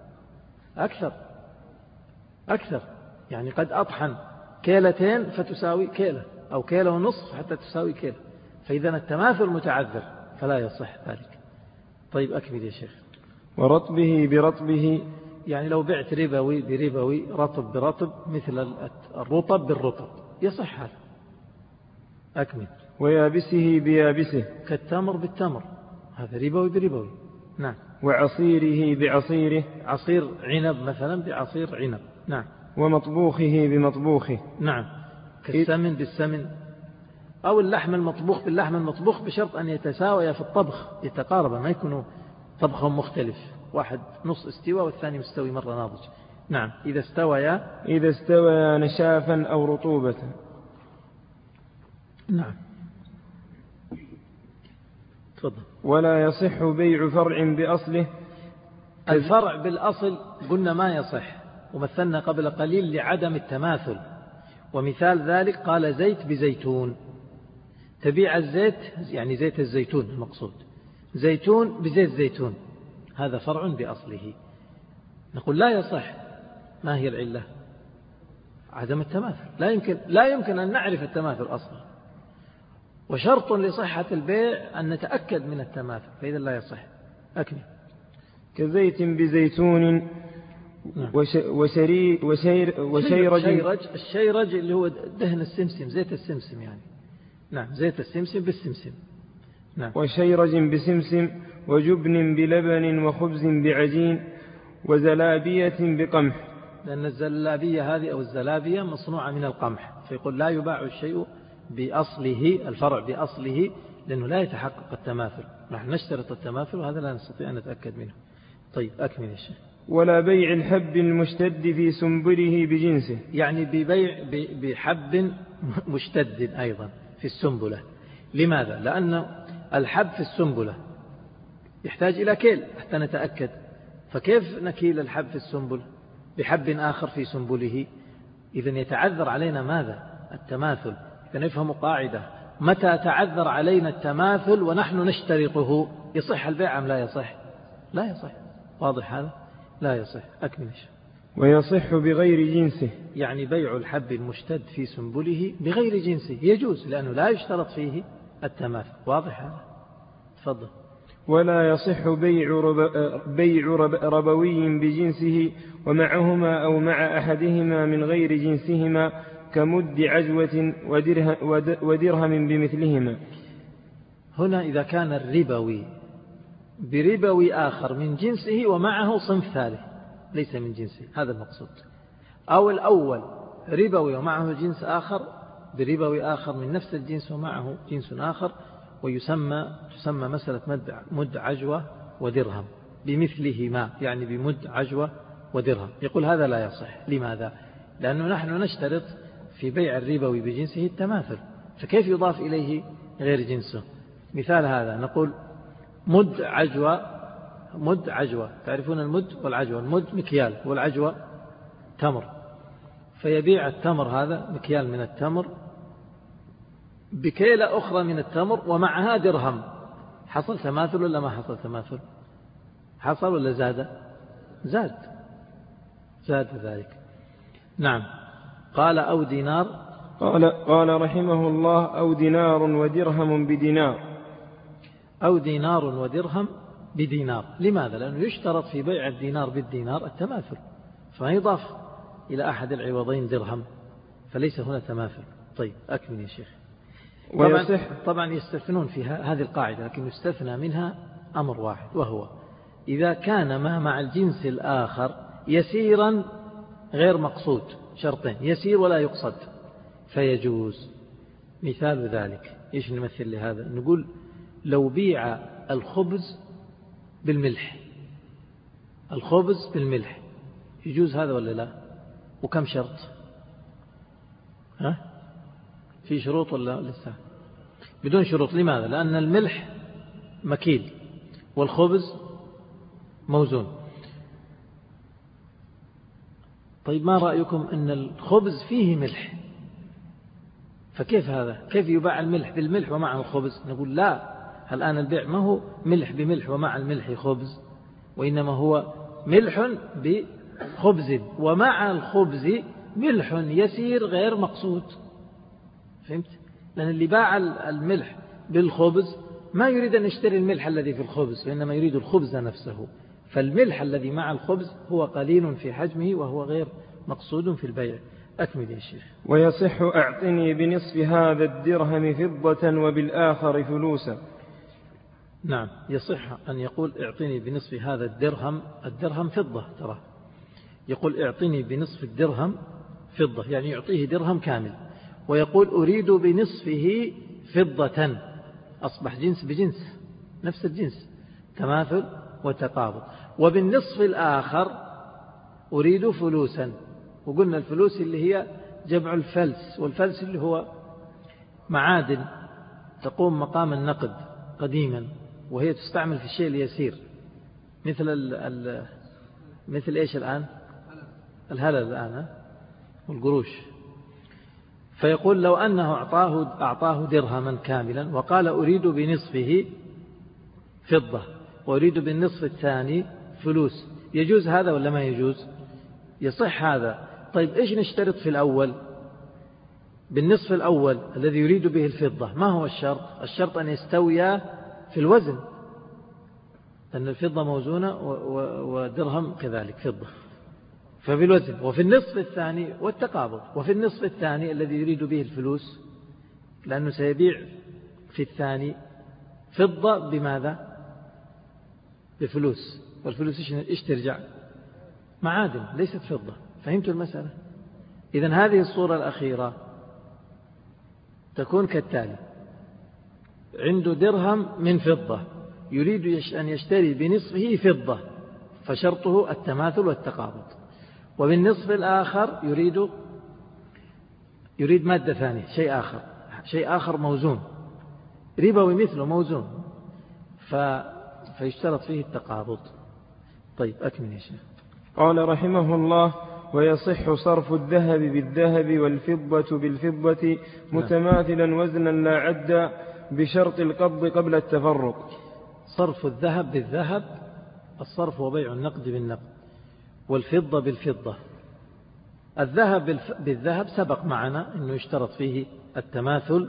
أكثر. يعني قد أطحن كيلتين فتساوي كيلة، أو كيلة ونصف حتى تساوي كيلة، فإذا التماثل متعذر فلا يصح ذلك. طيب أكمل يا شيخ. ورطبه برطبه، يعني لو بعت ربوي بربوي، رطب برطب، مثل الرطب بالرطب، يصح هذا. أكمل. ويابسه بيابسه، كالتمر بالتمر، هذا ربوي بربوي. نعم. وعصيره بعصيره، عصير عنب مثلا بعصير عنب. نعم. ومطبوخه بمطبوخه. نعم. كالسمن بالسمن، أو اللحم المطبوخ باللحم المطبوخ، بشرط أن يتساوي في الطبخ، يتقارب، ما يكونوا طبخهم مختلف، واحد نص استوى والثاني مستوي مرة ناضج. نعم. إذا استوى نشافا أو رطوبة. نعم. تفضل. ولا يصح بيع فرع بأصله. الفرع بالأصل قلنا ما يصح، ومثلنا قبل قليل لعدم التماثل، ومثال ذلك قال زيت بزيتون، تبيع الزيت يعني زيت الزيتون المقصود، زيتون بزيت زيتون، هذا فرع بأصله، نقول لا يصح. ما هي العلة؟ عدم التماثل. لا يمكن أن نعرف التماثل أصلا، وشرط لصحة البيع أن نتأكد من التماثل، فإذا لا يصح. أكمل. كزيت بزيتون وشيرج. الشيرج اللي هو دهن السمسم، زيت السمسم يعني. نعم، زيت السمسم بالسمسم. نعم. وشيرج بسمسم، وجبن بلبن، وخبز بعجين، وزلابية بقمح. لأن الزلابية هذه أو الزلابية مصنوعة من القمح، فيقول لا يباع الشيء بأصله، الفرع بأصله، لأنه لا يتحقق التماثل. نحن نشترط التماثل وهذا لا نستطيع أن نتأكد منه. طيب أكمل يا شيخ. ولا بيع الحب المشتد في سنبله بجنسه، يعني ببيع بحب مشتد أيضا في السنبلة. لماذا؟ لأن الحب في السنبلة يحتاج إلى كيل حتى نتأكد، فكيف نكيل الحب في السنبل بحب آخر في سنبله؟ إذن يتعذر علينا ماذا؟ التماثل. فنفهم قاعدة: متى تعذر علينا التماثل ونحن نشترطه يصح البيع أم لا يصح؟ لا يصح. واضح هذا؟ لا يصح. أكملش. ويصح بغير جنسه، يعني بيع الحب المشتد في سنبله بغير جنسه يجوز، لأنه لا يشترط فيه التماثل. واضح هذا؟ تفضل. ولا يصح بيع ربوي بجنسه ومعهما أو مع أحدهما من غير جنسهما، كمد عجوة ودرهم بمثلهما. هنا إذا كان الربوي بربوي آخر من جنسه ومعه صنف ثالث ليس من جنسه، هذا المقصود. أو الأول ربوي ومعه جنس آخر بربوي آخر من نفس الجنس ومعه جنس آخر، تسمى مسألة مد عجوة ودرهم بمثلهما، يعني بمد عجوة ودرهم. يقول هذا لا يصح. لماذا؟ لأنه نحن نشترط في بيع الربوي بجنسه التماثل، فكيف يضاف إليه غير جنسه؟ مثال هذا نقول مد عجوة مد عجوة، تعرفون المد والعجوة، المد مكيال والعجوة تمر، فيبيع التمر هذا مكيال من التمر بكيلة أخرى من التمر ومعها درهم. حصل تماثل ولا ما حصل تماثل؟ حصل ولا زاد ذلك. نعم. قال أو دينار. قال رحمه الله أو دينار ودرهم بدينار. أو دينار ودرهم بدينار. لماذا؟ لأنه يشترط في بيع الدينار بالدينار التماثل، فما يضاف إلى أحد العوضين درهم، فليس هنا تماثل. طيب أكمل يا شيخ. طبعا يستثنون في هذه القاعدة، لكن يستثنى منها أمر واحد، وهو إذا كان ما مع الجنس الآخر يسيرا غير مقصود، شرطين: يسير ولا يقصد، فيجوز. مثال ذلك إيش نمثل لهذا؟ نقول لو بيع الخبز بالملح، الخبز بالملح يجوز هذا ولا لا؟ وكم شرط؟ في شروط ولا لسه؟ بدون شروط. لماذا؟ لأن الملح مكيل والخبز موزون. طيب ما رأيكم أن الخبز فيه ملح، فكيف هذا؟ كيف يباع الملح بالملح ومعه الخبز؟ نقول لا، الآن البيع ما هو ملح بملح ومع الملح خبز، وإنما هو ملح بخبز ومع الخبز ملح يسير غير مقصود. فهمت؟ لأن اللي باع الملح بالخبز ما يريد أن يشتري الملح الذي في الخبز، وإنما يريد الخبز نفسه، فالملح الذي مع الخبز هو قليل في حجمه وهو غير مقصود في البيع. أكمل يا شيخ. ويصح أعطني بنصف هذا الدرهم فضة وبالآخر فلوسا. نعم، يصح أن يقول اعطني بنصف هذا الدرهم فضة، ترى يقول اعطني بنصف الدرهم فضة، يعني يعطيه درهم كامل، ويقول أريد بنصفه فضة، أصبح جنس بجنس، نفس الجنس، تماثل وتقابض. وبالنصف الآخر أريد فلوسا، وقلنا الفلوس اللي هي جمع الفلس، والفلس اللي هو معادن تقوم مقام النقد قديما، وهي تستعمل في الشيء اليسير، مثل إيش الآن؟ الهلل الآن والقروش. فيقول لو أنه أعطاه درهما كاملا وقال أريد بنصفه فضة وأريد بالنصف الثاني فلوس، يجوز هذا ولا ما يجوز؟ يصح هذا. طيب إيش نشترط في الأول؟ بالنصف الأول الذي يريد به الفضة ما هو الشرط؟ الشرط أن يستويا في الوزن، لأن الفضة موزونة ودرهم كذلك فضة، ففي الوزن. وفي النصف الثاني والتقابض. وفي النصف الثاني الذي يريد به الفلوس، لأنه سيبيع في الثاني فضة بماذا؟ بفلوس، والفلوس إيش ترجع؟ معادن ليست فضة. فهمت المسألة؟ إذن هذه الصورة الأخيرة تكون كالتالي: عنده درهم من فضة يريد أن يشتري بنصفه فضة، فشرطه التماثل والتقابض. وبالنصف الآخر يريد مادة ثانية، شيء آخر موزون ربوي مثله موزون، فيشترط فيه التقابض. طيب أكمل يا شيخ. قال رحمه الله: ويصح صرف الذهب بالذهب والفضة بالفضة متماثلا وزنا لا عدا بشرط القبض قبل التفرق. صرف الذهب بالذهب، الصرف وبيع النقد بالنقد، والفضة بالفضة. الذهب بالذهب سبق معنا أنه يشترط فيه التماثل،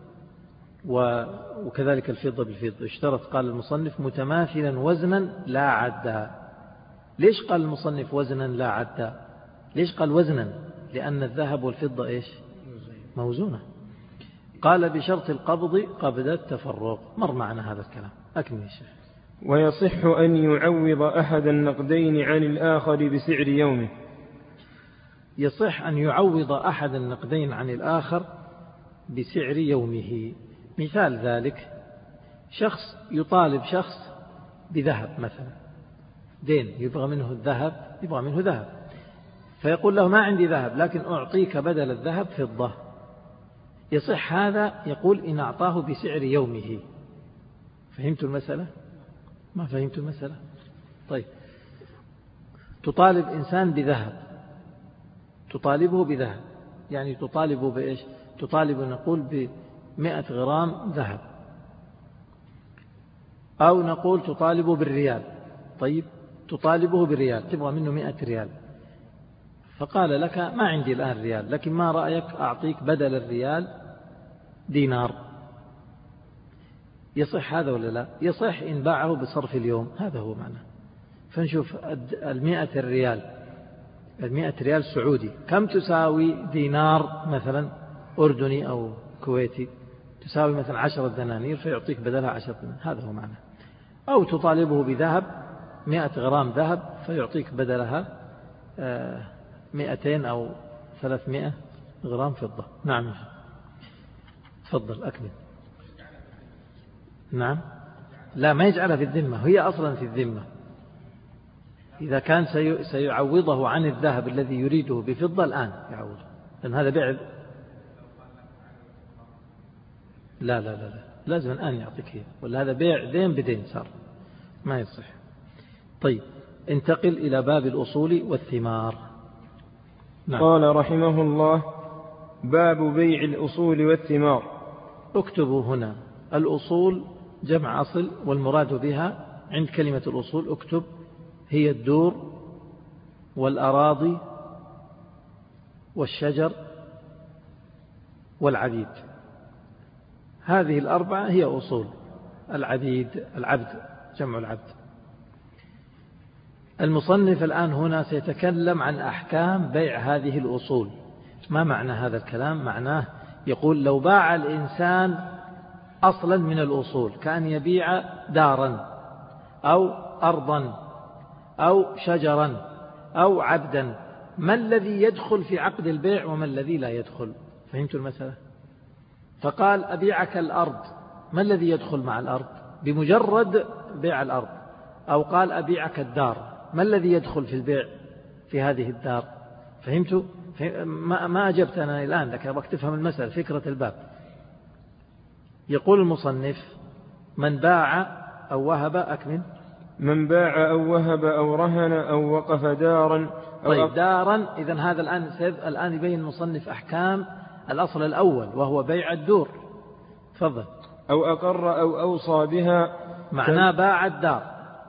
وكذلك الفضة بالفضة يشترط. قال المصنف متماثلا وزنا لا عدا. ليش قال المصنف وزنا لا عدا؟ ليش قال وزنا؟ لأن الذهب والفضة إيش؟ موزونة. قال بشرط القبض قبل التفرق، مر معنا هذا الكلام. أكمل يا شيخ. ويصح أن يعوض أحد النقدين عن الآخر بسعر يومه. يصح أن يعوض أحد النقدين عن الآخر بسعر يومه. مثال ذلك: شخص يطالب شخص بذهب مثلا، دين يبغى منه الذهب، يبغى منه ذهب، فيقول له ما عندي ذهب لكن أعطيك بدل الذهب فضة. يصح هذا؟ يقول إن أعطاه بسعر يومه. فهمت المسألة؟ ما فهمت المسألة؟ طيب، تطالب إنسان بذهب، تطالبه بذهب، يعني تطالبه بإيش؟ تطالب نقول ب100 غرام ذهب، أو نقول تطالبه بالريال. طيب، تطالبه بالريال، تبغى منه 100 ريال، فقال لك ما عندي الآن ريال، لكن ما رأيك أعطيك بدل الريال دينار؟ يصح هذا ولا لا؟ يصح إن باعه بصرف اليوم، هذا هو معنى. فنشوف 100 ريال سعودي كم تساوي دينار مثلا أردني أو كويتي؟ تساوي مثلا 10 دنانير، فيعطيك بدلها 10 دنانير، هذا هو معنى. أو تطالبه بذهب 100 غرام ذهب، فيعطيك بدلها 200 أو 300 غرام فضة. نعم، تفضل أكمل. نعم، لا، ما يجعلها في الذمة، هي أصلا في الذمة. إذا كان سيعوضه عن الذهب الذي يريده بفضة الآن يعوضه، لأن هذا بيع. لا لا لا لا، لازم الآن يعطيك هي، ولا هذا بيع دين بدين صار، ما يصح. طيب، انتقل إلى باب الأصول والثمار. نعم. قال رحمه الله: باب بيع الأصول والثمار. اكتبوا هنا الأصول جمع أصل، والمراد بها عند كلمة الأصول اكتب هي الدور والأراضي والشجر والعبيد، هذه الأربعة هي أصول. العبد جمع العبد. المصنف الآن هنا سيتكلم عن أحكام بيع هذه الأصول. ما معنى هذا الكلام؟ معناه يقول لو باع الإنسان أصلا من الأصول، كأن يبيع دارا أو أرضا أو شجرا أو عبدا، ما الذي يدخل في عقد البيع وما الذي لا يدخل؟ فهمتوا المسألة؟ فقال أبيعك الأرض، ما الذي يدخل مع الأرض بمجرد بيع الأرض؟ أو قال أبيعك الدار، ما الذي يدخل في البيع في هذه الدار؟ فهمتوا؟ ما أجبت أنا الآن، لك أبغاك تفهم المسألة، فكرة الباب. يقول المصنف: من باع أو وهب، أكمل. من باع أو وهب أو رهن أو وقف دارا أو طيب، دارا، إذن هذا الآن يبين المصنف أحكام الأصل الأول وهو بيع الدور. تفضل. أو أقر أو أوصى بها، معناه باع الدار،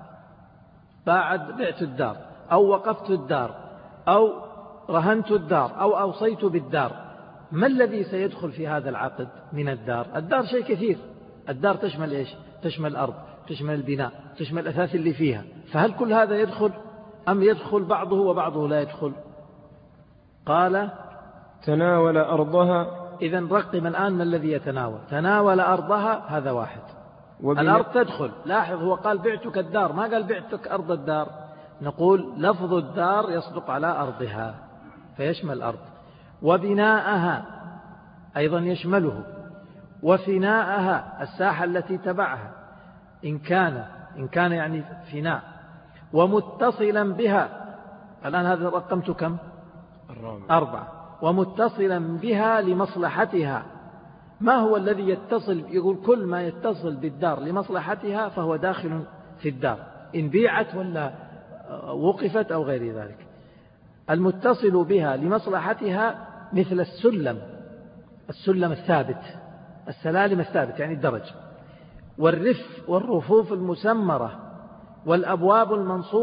بعت الدار، أو وقفت الدار، أو رهنت الدار، أو أوصيت بالدار. ما الذي سيدخل في هذا العقد من الدار؟ الدار شيء كثير، الدار تشمل إيش؟ تشمل الأرض، تشمل البناء، تشمل الأثاث اللي فيها، فهل كل هذا يدخل أم يدخل بعضه وبعضه لا يدخل؟ قال: تناول أرضها. إذن رقم الآن ما الذي يتناول. تناول أرضها، هذا واحد. الأرض تدخل، لاحظ هو قال بعتك الدار، ما قال بعتك أرض الدار. نقول لفظ الدار يصدق على أرضها فيشمل الأرض، وبناءها أيضا يشمله، وفناءها الساحة التي تبعها إن كان يعني فناء، ومتصلا بها. الآن هذا رقمت كم؟ 4. ومتصلا بها لمصلحتها. ما هو الذي يتصل؟ يقول كل ما يتصل بالدار لمصلحتها فهو داخل في الدار، إن بيعت ولا وقفت أو غير ذلك. المتصل بها لمصلحتها مثل السلم الثابت، السلالم الثابت يعني الدرج، والرفوف المسمرة، والأبواب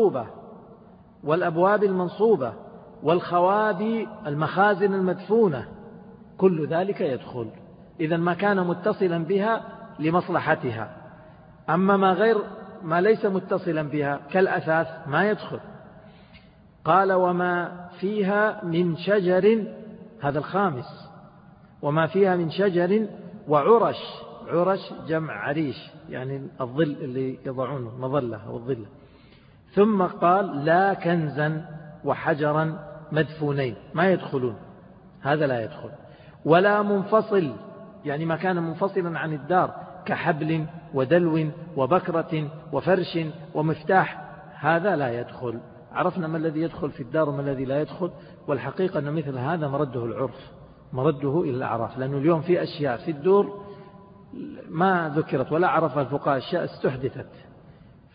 المنصوبة، والخوابي المخازن المدفونة، كل ذلك يدخل. إذا ما كان متصلا بها لمصلحتها. أما ما ليس متصلا بها كالأثاث ما يدخل. قال: وما فيها من شجر، هذا الخامس، وما فيها من شجر وعرش جمع عريش، يعني الظل اللي يضعونه مظلة أو الظلة. ثم قال: لا كنزا وحجرا مدفونين، ما يدخلون، هذا لا يدخل. ولا منفصل، يعني ما كان منفصلا عن الدار كحبل ودلو وبكرة وفرش ومفتاح، هذا لا يدخل. عرفنا ما الذي يدخل في الدار وما الذي لا يدخل. والحقيقة أن مثل هذا مرده العرف، مرده إلى الأعراف، لأنه اليوم في أشياء في الدور ما ذكرت ولا عرفها الفقهاء، أشياء استحدثت،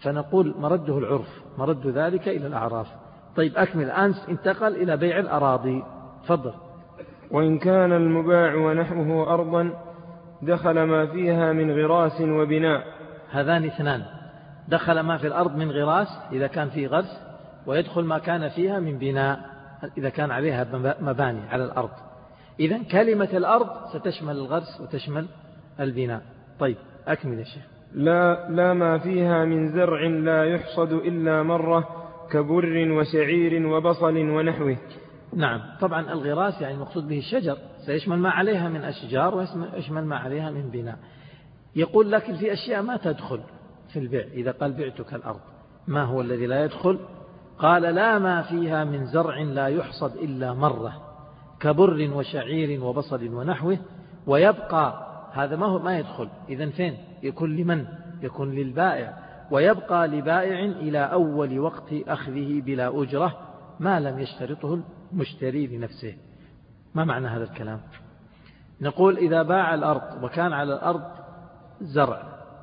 فنقول مرده العرف، مرد ذلك إلى الأعراف. طيب أكمل الآن، انتقل إلى بيع الأراضي. تفضل. وإن كان المباع ونحوه أرضا دخل ما فيها من غراس وبناء. هذان اثنان، دخل ما في الأرض من غراس إذا كان فيه غرس، ويدخل ما كان فيها من بناء إذا كان عليها مباني على الأرض. إذن كلمة الأرض ستشمل الغرس وتشمل البناء. طيب أكمل يا شيخ. لا ما فيها من زرع لا يحصد إلا مرة كبر وشعير وبصل ونحوه. نعم، طبعا الغراس يعني المقصود به الشجر، سيشمل ما عليها من أشجار ويشمل ما عليها من بناء. يقول لكن في أشياء ما تدخل في البيع. إذا قال بعتك الأرض، ما هو الذي لا يدخل؟ قال لا ما فيها من زرع لا يحصد إلا مرة كبر وشعير وبصل ونحوه، ويبقى هذا ما يدخل. إذن فين يكون؟ لمن؟ يكون للبائع، ويبقى لبائع إلى أول وقت أخذه بلا أجرة ما لم يشترطه المشتري لنفسه. ما معنى هذا الكلام؟ نقول إذا باع الأرض وكان على الأرض زرع،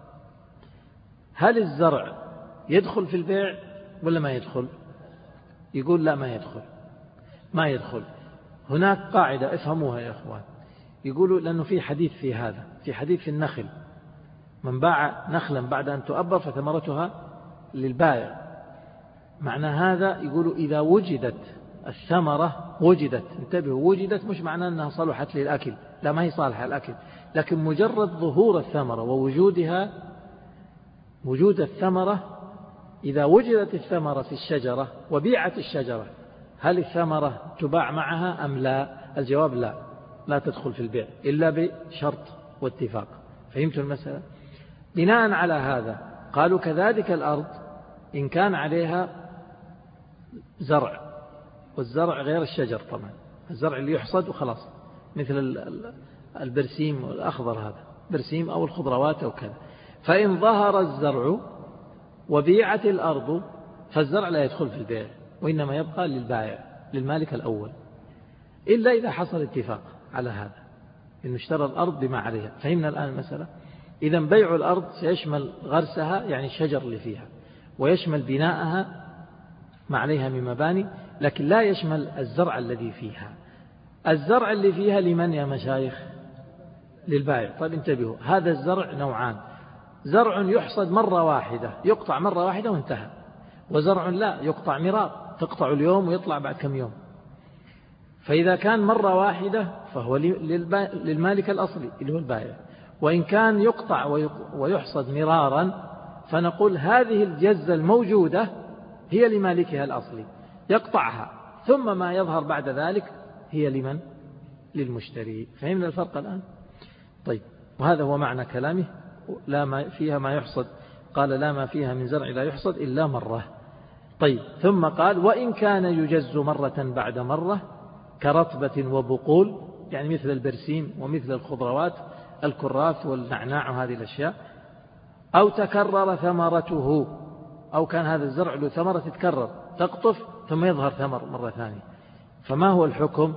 هل الزرع يدخل في البيع ولا ما يدخل؟ يقول لا ما يدخل. هناك قاعدة افهموها يا أخوان، يقولوا لأنه في حديث في هذا، في حديث في النخل، من باع نخلا بعد أن تؤبر فثمرتها للبائع. معنى هذا يقولوا إذا وجدت الثمرة، انتبهوا، وجدت مش معناه أنها صلحت للأكل، لا ما هي صالحة للأكل، لكن مجرد ظهور الثمرة ووجودها، وجود الثمرة. إذا وجدت الثمرة في الشجرة وبيعت الشجرة، هل الثمرة تباع معها أم لا؟ الجواب لا تدخل في البيع إلا بشرط واتفاق. فهمتوا المسألة؟ بناء على هذا قالوا كذلك الأرض إن كان عليها زرع، والزرع غير الشجر طبعا، الزرع اللي يحصد وخلاص، مثل البرسيم والأخضر، هذا برسيم أو الخضروات أو كذا. فإن ظهر الزرع وبيعت الأرض فالزرع لا يدخل في البيع، وإنما يبقى للبائع، للمالك الأول، إلا إذا حصل اتفاق على هذا، إنه اشترى الأرض بما عليها. فهمنا الآن المسألة؟ إذا بيع الأرض سيشمل غرسها يعني الشجر اللي فيها، ويشمل بناءها ما عليها من مباني، لكن لا يشمل الزرع الذي فيها. الزرع اللي فيها لمن يا مشايخ؟ للبائع. طيب انتبهوا، هذا الزرع نوعان: زرع يحصد مرة واحدة، يقطع مرة واحدة وانتهى، وزرع لا، يقطع مرار، تقطع اليوم ويطلع بعد كم يوم. فإذا كان مرة واحدة فهو للمالك الأصلي اللي هو البائع، وإن كان يقطع ويحصد مرارا فنقول هذه الجزة الموجودة هي لمالكها الأصلي، يقطعها، ثم ما يظهر بعد ذلك هي لمن؟ للمشتري. فهمنا الفرق الآن؟ طيب، وهذا هو معنى كلامه لا ما فيها ما يحصد. قال لا ما فيها من زرع لا يحصد إلا مرة. طيب، ثم قال وإن كان يجز مرة بعد مرة كرطبة وبقول، يعني مثل البرسيم ومثل الخضروات الكراث والنعناع وهذه الأشياء، أو تكرر ثمرته، أو كان هذا الزرع له ثمرة تتكرر، تقطف ثم يظهر ثمر مرة ثانية، فما هو الحكم؟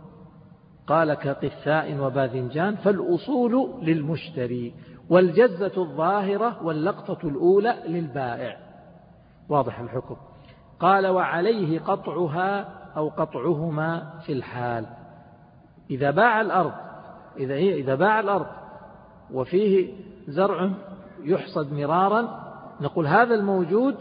قال كقثاء وباذنجان، فالأصول للمشتري، والجزة الظاهرة واللقطة الأولى للبائع. واضح الحكم؟ قال وعليه قطعها أو قطعهما في الحال. إذا باع الأرض، إذا باع الأرض وفيه زرع يحصد مرارا، نقول هذا الموجود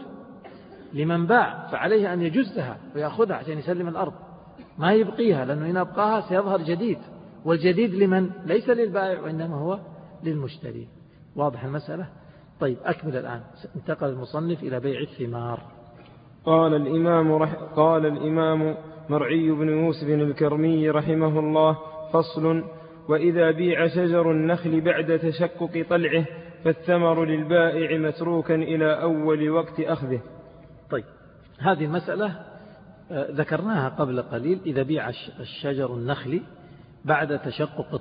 لمن باع، فعليه أن يجزها ويأخذها عشان يسلم الأرض، ما يبقيها، لأنه إن أبقاها سيظهر جديد، والجديد لمن؟ ليس للبائع وإنما هو للمشتري. واضح المسألة؟ طيب أكمل الآن. انتقل المصنف إلى بيع الثمار. قال الإمام مرعي بن يوسف الكرمي رحمه الله: فصل: وإذا بيع شجر النخل بعد تشقق طلعه فالثمر للبائع متروكا إلى أول وقت أخذه. طيب، هذه المسألة ذكرناها قبل قليل. إذا بيع الشجر النخلي بعد تشقق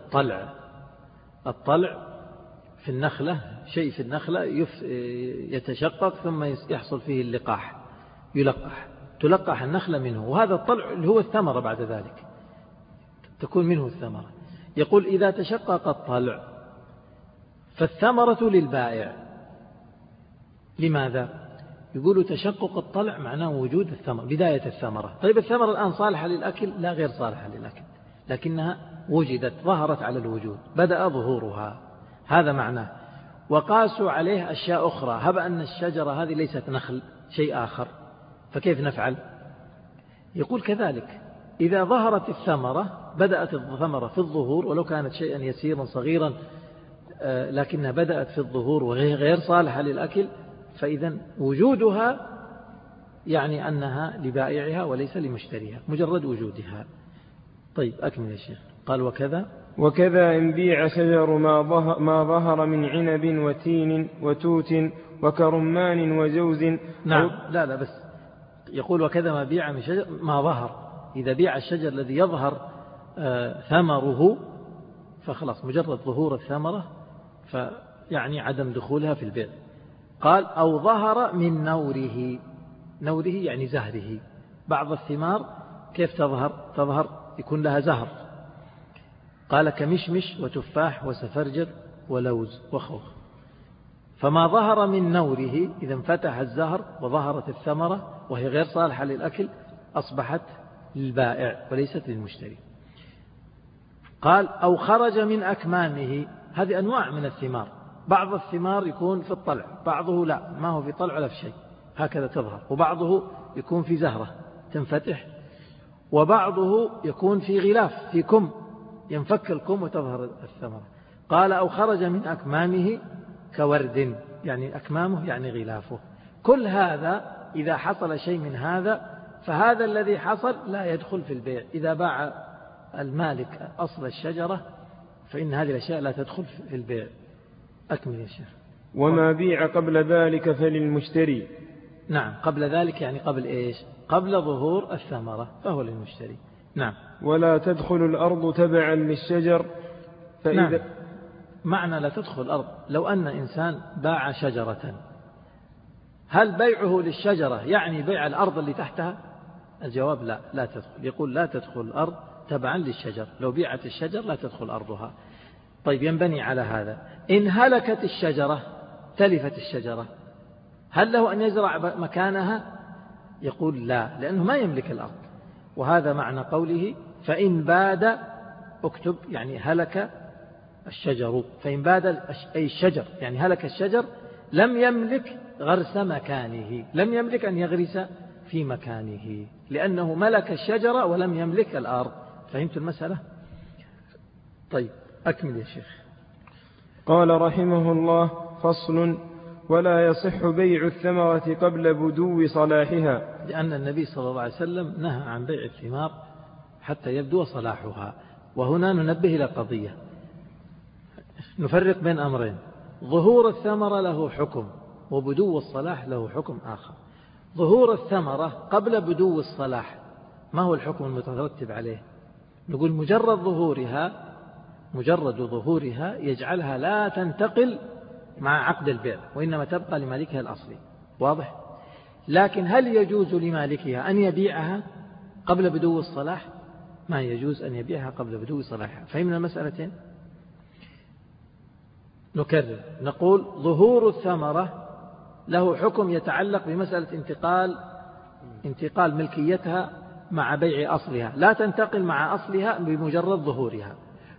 الطلع في النخلة، شيء في النخلة يتشقق ثم يحصل فيه اللقاح، تلقح النخلة منه، وهذا الطلع اللي هو الثمرة بعد ذلك تكون منه الثمرة. يقول إذا تشقق الطلع فالثمرة للبائع. لماذا؟ يقولوا تشقق الطلع معناه وجود الثمر، بداية الثمرة. طيب الثمرة الآن صالحة للأكل؟ لا، غير صالحة للأكل، لكنها وجدت، ظهرت على الوجود، بدأ ظهورها، هذا معناه. وقاسوا عليه أشياء أخرى، هب أن الشجرة هذه ليست نخل، شيء آخر، فكيف نفعل؟ يقول كذلك إذا ظهرت الثمرة، بدأت الثمرة في الظهور ولو كانت شيئا يسيرا صغيرا، لكنها بدأت في الظهور وغير صالحة للأكل، فإذا وجودها يعني أنها لبائعها وليس لمشتريها، مجرد وجودها. طيب أكمل يا شيخ. قال وكذا إن بيع شجر ما ظهر من عنب وتين وتوت وكرمان وجوز. نعم، لا بس يقول وكذا ما بيع من شجر ما ظهر، إذا بيع الشجر الذي يظهر ثمره فخلاص مجرد ظهور الثمرة فيعني عدم دخولها في البيع. قال أو ظهر من نوره، نوره يعني زهره. بعض الثمار كيف تظهر يكون لها زهر، قال كمشمش وتفاح وسفرجل ولوز وخوخ. فما ظهر من نوره إذا انفتح الزهر وظهرت الثمرة وهي غير صالحة للأكل أصبحت للبائع وليست للمشتري. قال أو خرج من أكمامه، هذه أنواع من الثمار، بعض الثمار يكون في الطلع، بعضه لا، ما هو في طلع ولا في شيء، هكذا تظهر، وبعضه يكون في زهرة تنفتح، وبعضه يكون في غلاف، في كم، ينفك الكم وتظهر الثمرة. قال أو خرج من أكمامه كورد، يعني أكمامه يعني غلافه. كل هذا إذا حصل شيء من هذا فهذا الذي حصل لا يدخل في البيع. إذا باع المالك أصل الشجرة فإن هذه الأشياء لا تدخل في البيع. أكمل يا شيخ. وما بيع قبل ذلك فللمشتري. نعم، قبل ذلك يعني قبل إيش؟ قبل ظهور الثمرة فهو للمشتري. نعم. ولا تدخل الأرض تبعا للشجر فإذا نعم. معنى لا تدخل الأرض، لو أن إنسان باع شجرة، هل بيعه للشجرة يعني بيع الأرض اللي تحتها؟ الجواب لا تدخل. يقول لا تدخل الأرض تبعا للشجر، لو بيعت الشجر لا تدخل أرضها. طيب ينبني على هذا إن هلكت الشجرة، تلفت الشجرة، هل له أن يزرع مكانها؟ يقول لا، لأنه ما يملك الأرض. وهذا معنى قوله فإن باد، اكتب يعني هلك الشجر، فإن باد أي الشجر يعني هلك الشجر، لم يملك غرس مكانه، لم يملك أن يغرس في مكانه، لأنه ملك الشجرة ولم يملك الأرض. فهمت المسألة؟ طيب أكمل يا شيخ. قال رحمه الله فصل ولا يصح بيع الثمرة قبل بدو صلاحها، لأن النبي صلى الله عليه وسلم نهى عن بيع الثمار حتى يبدو صلاحها. وهنا ننبه إلى قضية، نفرق بين أمرين، ظهور الثمرة له حكم وبدو الصلاح له حكم آخر. ظهور الثمرة قبل بدو الصلاح ما هو الحكم المترتب عليه؟ نقول مجرد ظهورها يجعلها لا تنتقل مع عقد البيع، وإنما تبقى لمالكها الأصلي. واضح؟ لكن هل يجوز لمالكها أن يبيعها قبل بدو الصلاح؟ ما يجوز أن يبيعها قبل بدو صلاحها. فهمنا المسألتين؟ نكرر، نقول ظهور الثمرة له حكم يتعلق بمسألة انتقال ملكيتها مع بيع أصلها، لا تنتقل مع أصلها بمجرد ظهورها.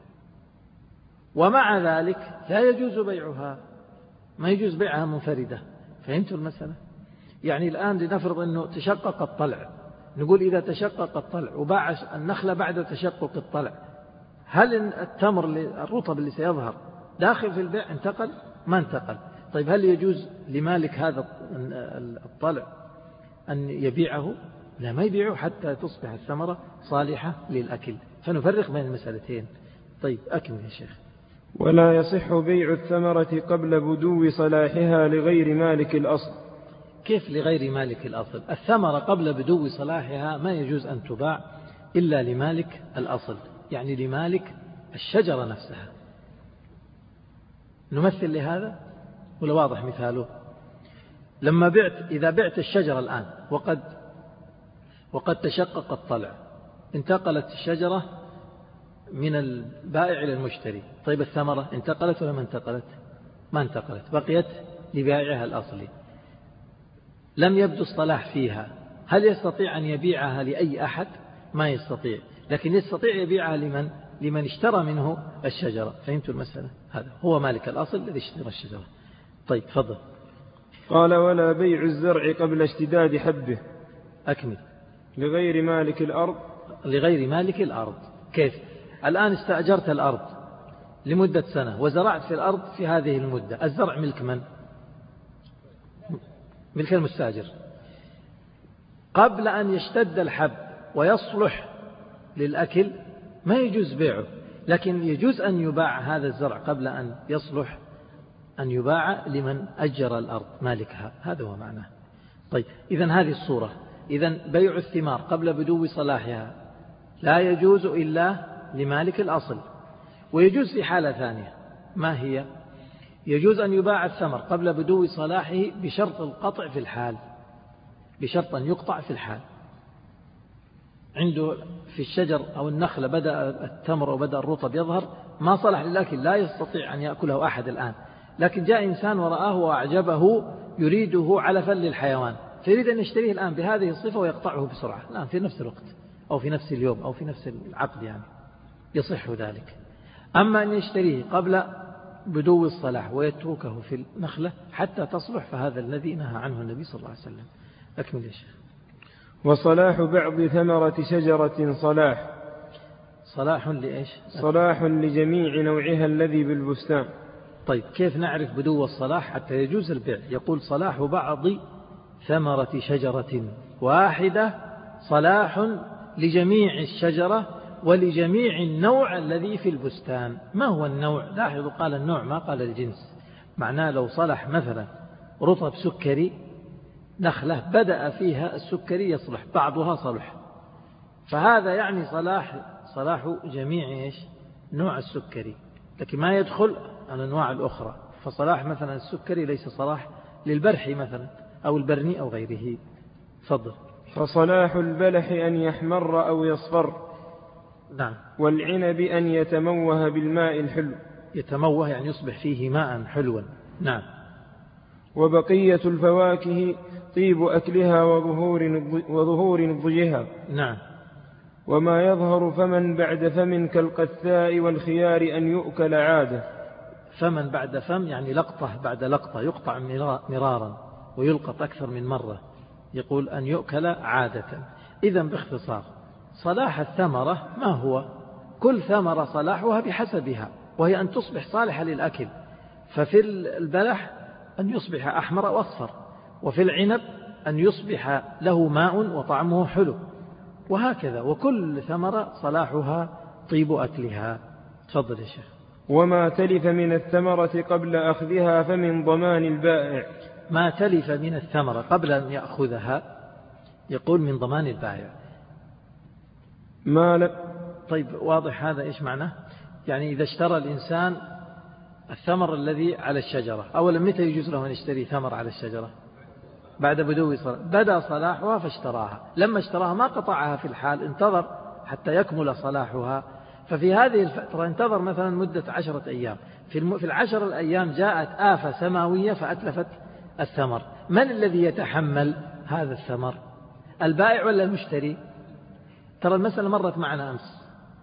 ومع ذلك لا يجوز بيعها، ما يجوز بيعها منفردة. فهمتوا المسألة؟ يعني الآن لنفرض أنه تشقق الطلع، نقول إذا تشقق الطلع وباع النخلة بعد تشقق الطلع، هل التمر الرطب اللي سيظهر داخل في البيع انتقل؟ ما انتقل. طيب هل يجوز لمالك هذا الطلع أن يبيعه؟ لا، ما يبيعه حتى تصبح الثمرة صالحة للأكل. فنفرق بين المسألتين. طيب أكمل يا شيخ. ولا يصح بيع الثمرة قبل بدو صلاحها لغير مالك الأصل. كيف لغير مالك الأصل؟ الثمرة قبل بدو صلاحها ما يجوز أن تباع إلا لمالك الأصل، يعني لمالك الشجرة نفسها. نمثل لهذا ولا واضح مثاله؟ إذا بعت الشجرة الآن وقد تشقق الطلع، انتقلت الشجرة من البائع إلى المشتري. طيب الثمرة انتقلت ولا ما انتقلت؟ ما انتقلت، بقيت لبائعها الأصلي. لم يبدو الصلاح فيها، هل يستطيع أن يبيعها لأي أحد؟ ما يستطيع، لكن يستطيع يبيعها لمن اشترى منه الشجرة. فهمت المسألة؟ هذا هو مالك الأصل الذي اشترى الشجرة. طيب فضل. قال ولا بيع الزرع قبل اشتداد حبه. أكمل. لغير مالك الأرض. لغير مالك الأرض كيف؟ الآن استأجرت الأرض لمدة سنة وزرعت في الأرض في هذه المدة، الزرع ملك من؟ ملك المستأجر. قبل أن يشتد الحب ويصلح للأكل ما يجوز بيعه، لكن يجوز أن يباع هذا الزرع قبل أن يصلح أن يباع لمن أجر الأرض مالكها. هذا هو معناه. طيب إذن هذه الصورة. إذن بيع الثمار قبل بدو صلاحها لا يجوز إلا لمالك الأصل. ويجوز في حالة ثانية، ما هي؟ يجوز أن يباع الثمر قبل بدو صلاحه بشرط القطع في الحال، بشرط أن يقطع في الحال. عنده في الشجر أو النخلة بدأ التمر أو بدأ الرطب يظهر، ما صلح للأكل، لا يستطيع أن يأكله أحد الآن، لكن جاء إنسان ورآه وأعجبه يريده علفا للحيوان، فيريد أن يشتريه الآن بهذه الصفة ويقطعه بسرعة الآن في نفس الوقت أو في نفس اليوم أو في نفس العقد، يعني يصح ذلك. أما أن يشتريه قبل بدو الصلاح ويتركه في النخلة حتى تصلح، فهذا الذي نهى عنه النبي صلى الله عليه وسلم. أكمل يا شيخ. وصلاح بعض ثمرة شجرة صلاح. صلاح لإيش؟ صلاح لجميع نوعها الذي بالبستان. طيب كيف نعرف بدو الصلاح حتى يجوز البيع؟ يقول صلاح بعض ثمرة شجرة واحدة صلاح لجميع الشجرة ولجميع النوع الذي في البستان. ما هو النوع؟ لاحظوا قال النوع ما قال الجنس. معناه لو صلح مثلا رطب سكري، نخلة بدأ فيها السكري يصلح، بعضها صلح، فهذا يعني صلاح جميع إيش؟ نوع السكري، لكن ما يدخل الأنواع الأخرى. فصلاح مثلا السكري ليس صلاح للبرح مثلا أو البرني أو غيره. فضل. فصلاح البلح أن يحمر أو يصفر. نعم. والعنب أن يتموه بالماء الحلو. يتموه يعني يصبح فيه ماء حلوا. نعم. وبقية الفواكه طيب أكلها وظهور نضجها. نعم. وما يظهر فمن بعد فم كالقثاء والخيار أن يؤكل عادة. فمن بعد فم يعني لقطة بعد لقطة، يقطع مرارا ويلقط أكثر من مرة، يقول أن يؤكل عادة. إذن باختصار صلاح الثمرة ما هو؟ كل ثمرة صلاحها بحسبها، وهي أن تصبح صالحة للأكل. ففي البلح أن يصبح أحمر أو أصفر، وفي العنب أن يصبح له ماء وطعمه حلو، وهكذا. وكل ثمرة صلاحها طيب أكلها. تفضل يا شيخ. وما تلف من الثمرة قبل أخذها فمن ضمان البائع. ما تلف من الثمرة قبل أن يأخذها يقول من ضمان البائع. طيب واضح هذا إيش معناه؟ يعني إذا اشترى الإنسان الثمر الذي على الشجرة، أولا متى يجوز له أن يشتري ثمر على الشجرة؟ بعد بدو صلاح، بدأ صلاحها فاشتراها، لما اشتراها ما قطعها في الحال، انتظر حتى يكمل صلاحها. ففي هذه الفترة انتظر مثلا مدة 10 أيام، في 10 الأيام جاءت آفة سماوية فأتلفت الثمر. من الذي يتحمل هذا الثمر؟ البائع ولا المشتري؟ ترى المسألة مرت معنا أمس.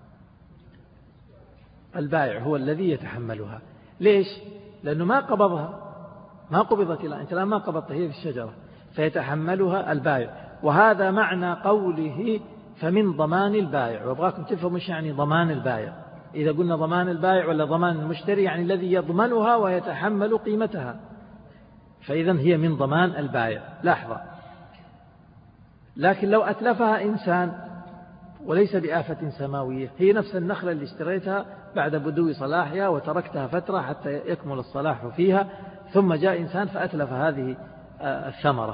البائع هو الذي يتحملها. ليش؟ لأنه ما قبضها، ما قبضت الآن، أنت الآن ما قبضتها، هي في الشجرة، فيتحملها البائع. وهذا معنى قوله فمن ضمان البائع. وابغاكم تفهموا ايش يعني ضمان البائع. إذا قلنا ضمان البائع ولا ضمان المشتري، يعني الذي يضمنها ويتحمل قيمتها، فإذا هي من ضمان البائع. لحظة، لكن لو أتلفها إنسان وليس بآفة سماوية، هي نفس النخلة اللي اشتريتها بعد بدو صلاحها وتركتها فترة حتى يكمل الصلاح فيها، ثم جاء إنسان فأتلف هذه الثمرة،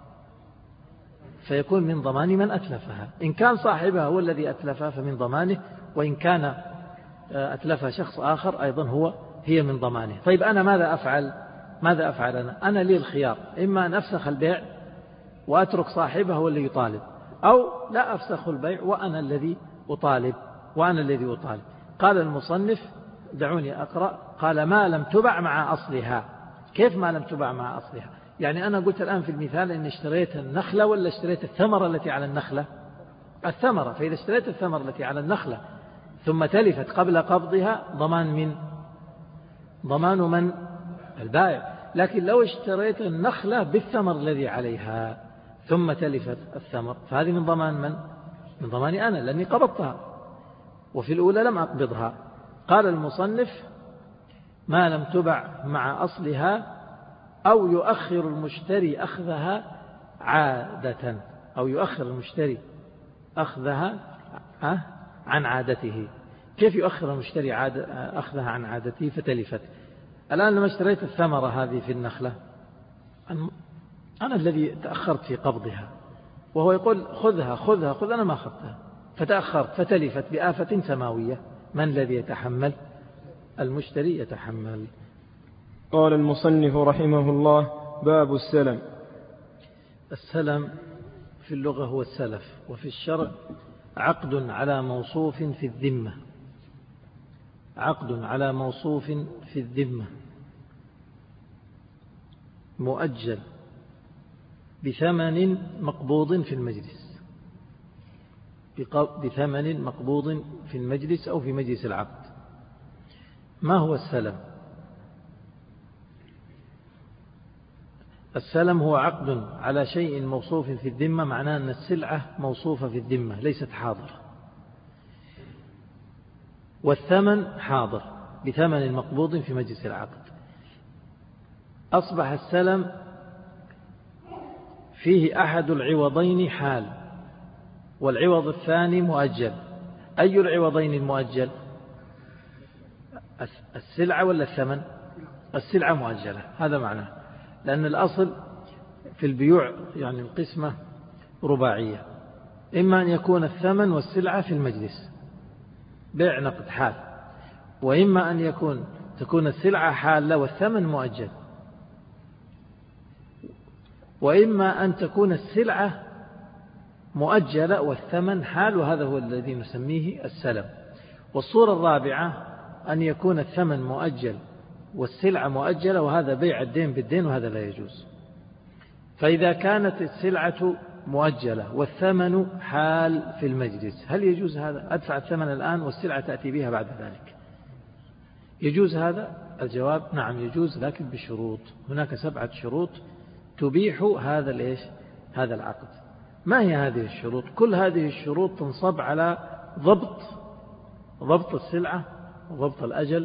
فيكون من ضمان من أتلفها. إن كان صاحبها هو الذي أتلفها فمن ضمانه، وإن كان أتلفها شخص آخر أيضا هي من ضمانه. طيب أنا ماذا أفعل أنا لي الخيار، إما أن أفسخ البيع وأترك صاحبها هو اللي يطالب، أو لا أفسخ البيع وأنا الذي أطالب. قال المصنف دعوني أقرأ. قال ما لم تبع مع أصلها. كيف ما لم تبع مع أصلها؟ يعني أنا قلت الآن في المثال إن اشتريت النخلة ولا اشتريت الثمرة التي على النخلة؟ الثمرة. فإذا اشتريت الثمرة التي على النخلة ثم تلفت قبل قبضها ضمان من؟ البائع. لكن لو اشتريت النخلة بالثمر الذي عليها ثم تلفت الثمر فهذه من ضمان من؟ من ضماني أنا لأني قبضتها، وفي الأولى لم أقبضها. قال المصنف: ما لم تبع مع أصلها أو يؤخر المشتري أخذها عادة، أو يؤخر المشتري أخذها عن عادته. كيف يؤخر المشتري أخذها عن عادته فتلفت؟ الآن لما اشتريت الثمرة هذه في النخلة أنا الذي تأخرت في قبضها، وهو يقول خذها، أنا ما أخذتها، فتأخرت فتلفت بآفة سماوية، من الذي يتحمل؟ المشتري يتحمل. قال المصنف رحمه الله: باب السلم. السلم في اللغة هو السلف، وفي الشرع عقد على موصوف في الذمة، عقد على موصوف في الذمة مؤجل بثمن مقبوض في المجلس، بثمن مقبوض في المجلس أو في مجلس العقد. ما هو السلم؟ السلم هو عقد على شيء موصوف في الذمة، معناه أن السلعة موصوفة في الذمة ليست حاضرة، والثمن حاضر بثمن مقبوض في مجلس العقد. أصبح السلم فيه أحد العوضين حال، والعوض الثاني مؤجل. أي العوضين المؤجل؟ السلعة ولا الثمن؟ السلعة مؤجلة، هذا معناه، لأن الأصل في البيوع يعني القسمة رباعية، إما أن يكون الثمن والسلعة في المجلس بيع نقد حال، وإما أن تكون السلعة حالة والثمن مؤجل، وإما أن تكون السلعة مؤجلة والثمن حال، وهذا هو الذي نسميه السلم. والصورة الرابعة أن يكون الثمن مؤجل والسلعة مؤجلة، وهذا بيع الدين بالدين، وهذا لا يجوز. فإذا كانت السلعة مؤجلة والثمن حال في المجلس، هل يجوز هذا؟ أدفع الثمن الآن والسلعة تأتي بها بعد ذلك، يجوز هذا؟ الجواب: نعم يجوز، لكن بشروط. هناك 7 شروط تبيح هذا العقد. ما هي هذه الشروط؟ كل هذه الشروط تنصب على ضبط السلعة وضبط الأجل،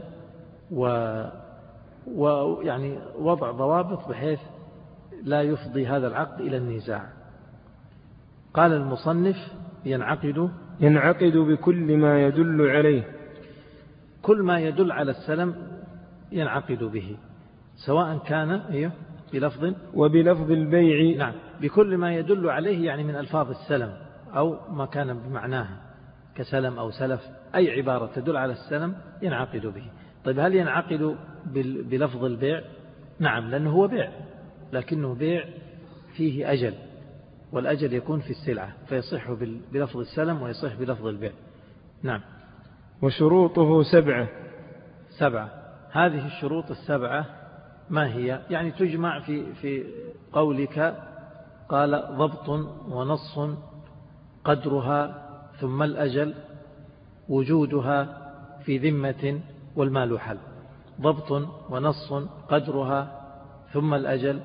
ويعني وضع ضوابط بحيث لا يفضي هذا العقد إلى النزاع. قال المصنف: ينعقد بكل ما يدل عليه. كل ما يدل على السلم ينعقد به، سواء كان بلفظ وبلفظ البيع. نعم، بكل ما يدل عليه يعني من ألفاظ السلم أو ما كان بمعناها كسلم أو سلف، أي عبارة تدل على السلم ينعقد به. طيب هل ينعقد بلفظ البيع؟ نعم، لأنه هو بيع، لكنه بيع فيه أجل، والأجل يكون في السلعة، فيصح بلفظ السلم ويصح بلفظ البيع. نعم. وشروطه 7. هذه الشروط 7 ما هي؟ يعني تجمع في قولك: قال ضبط ونص قدرها ثم الأجل وجودها في ذمة والمال حل. ضبط ونص قدرها ثم الأجل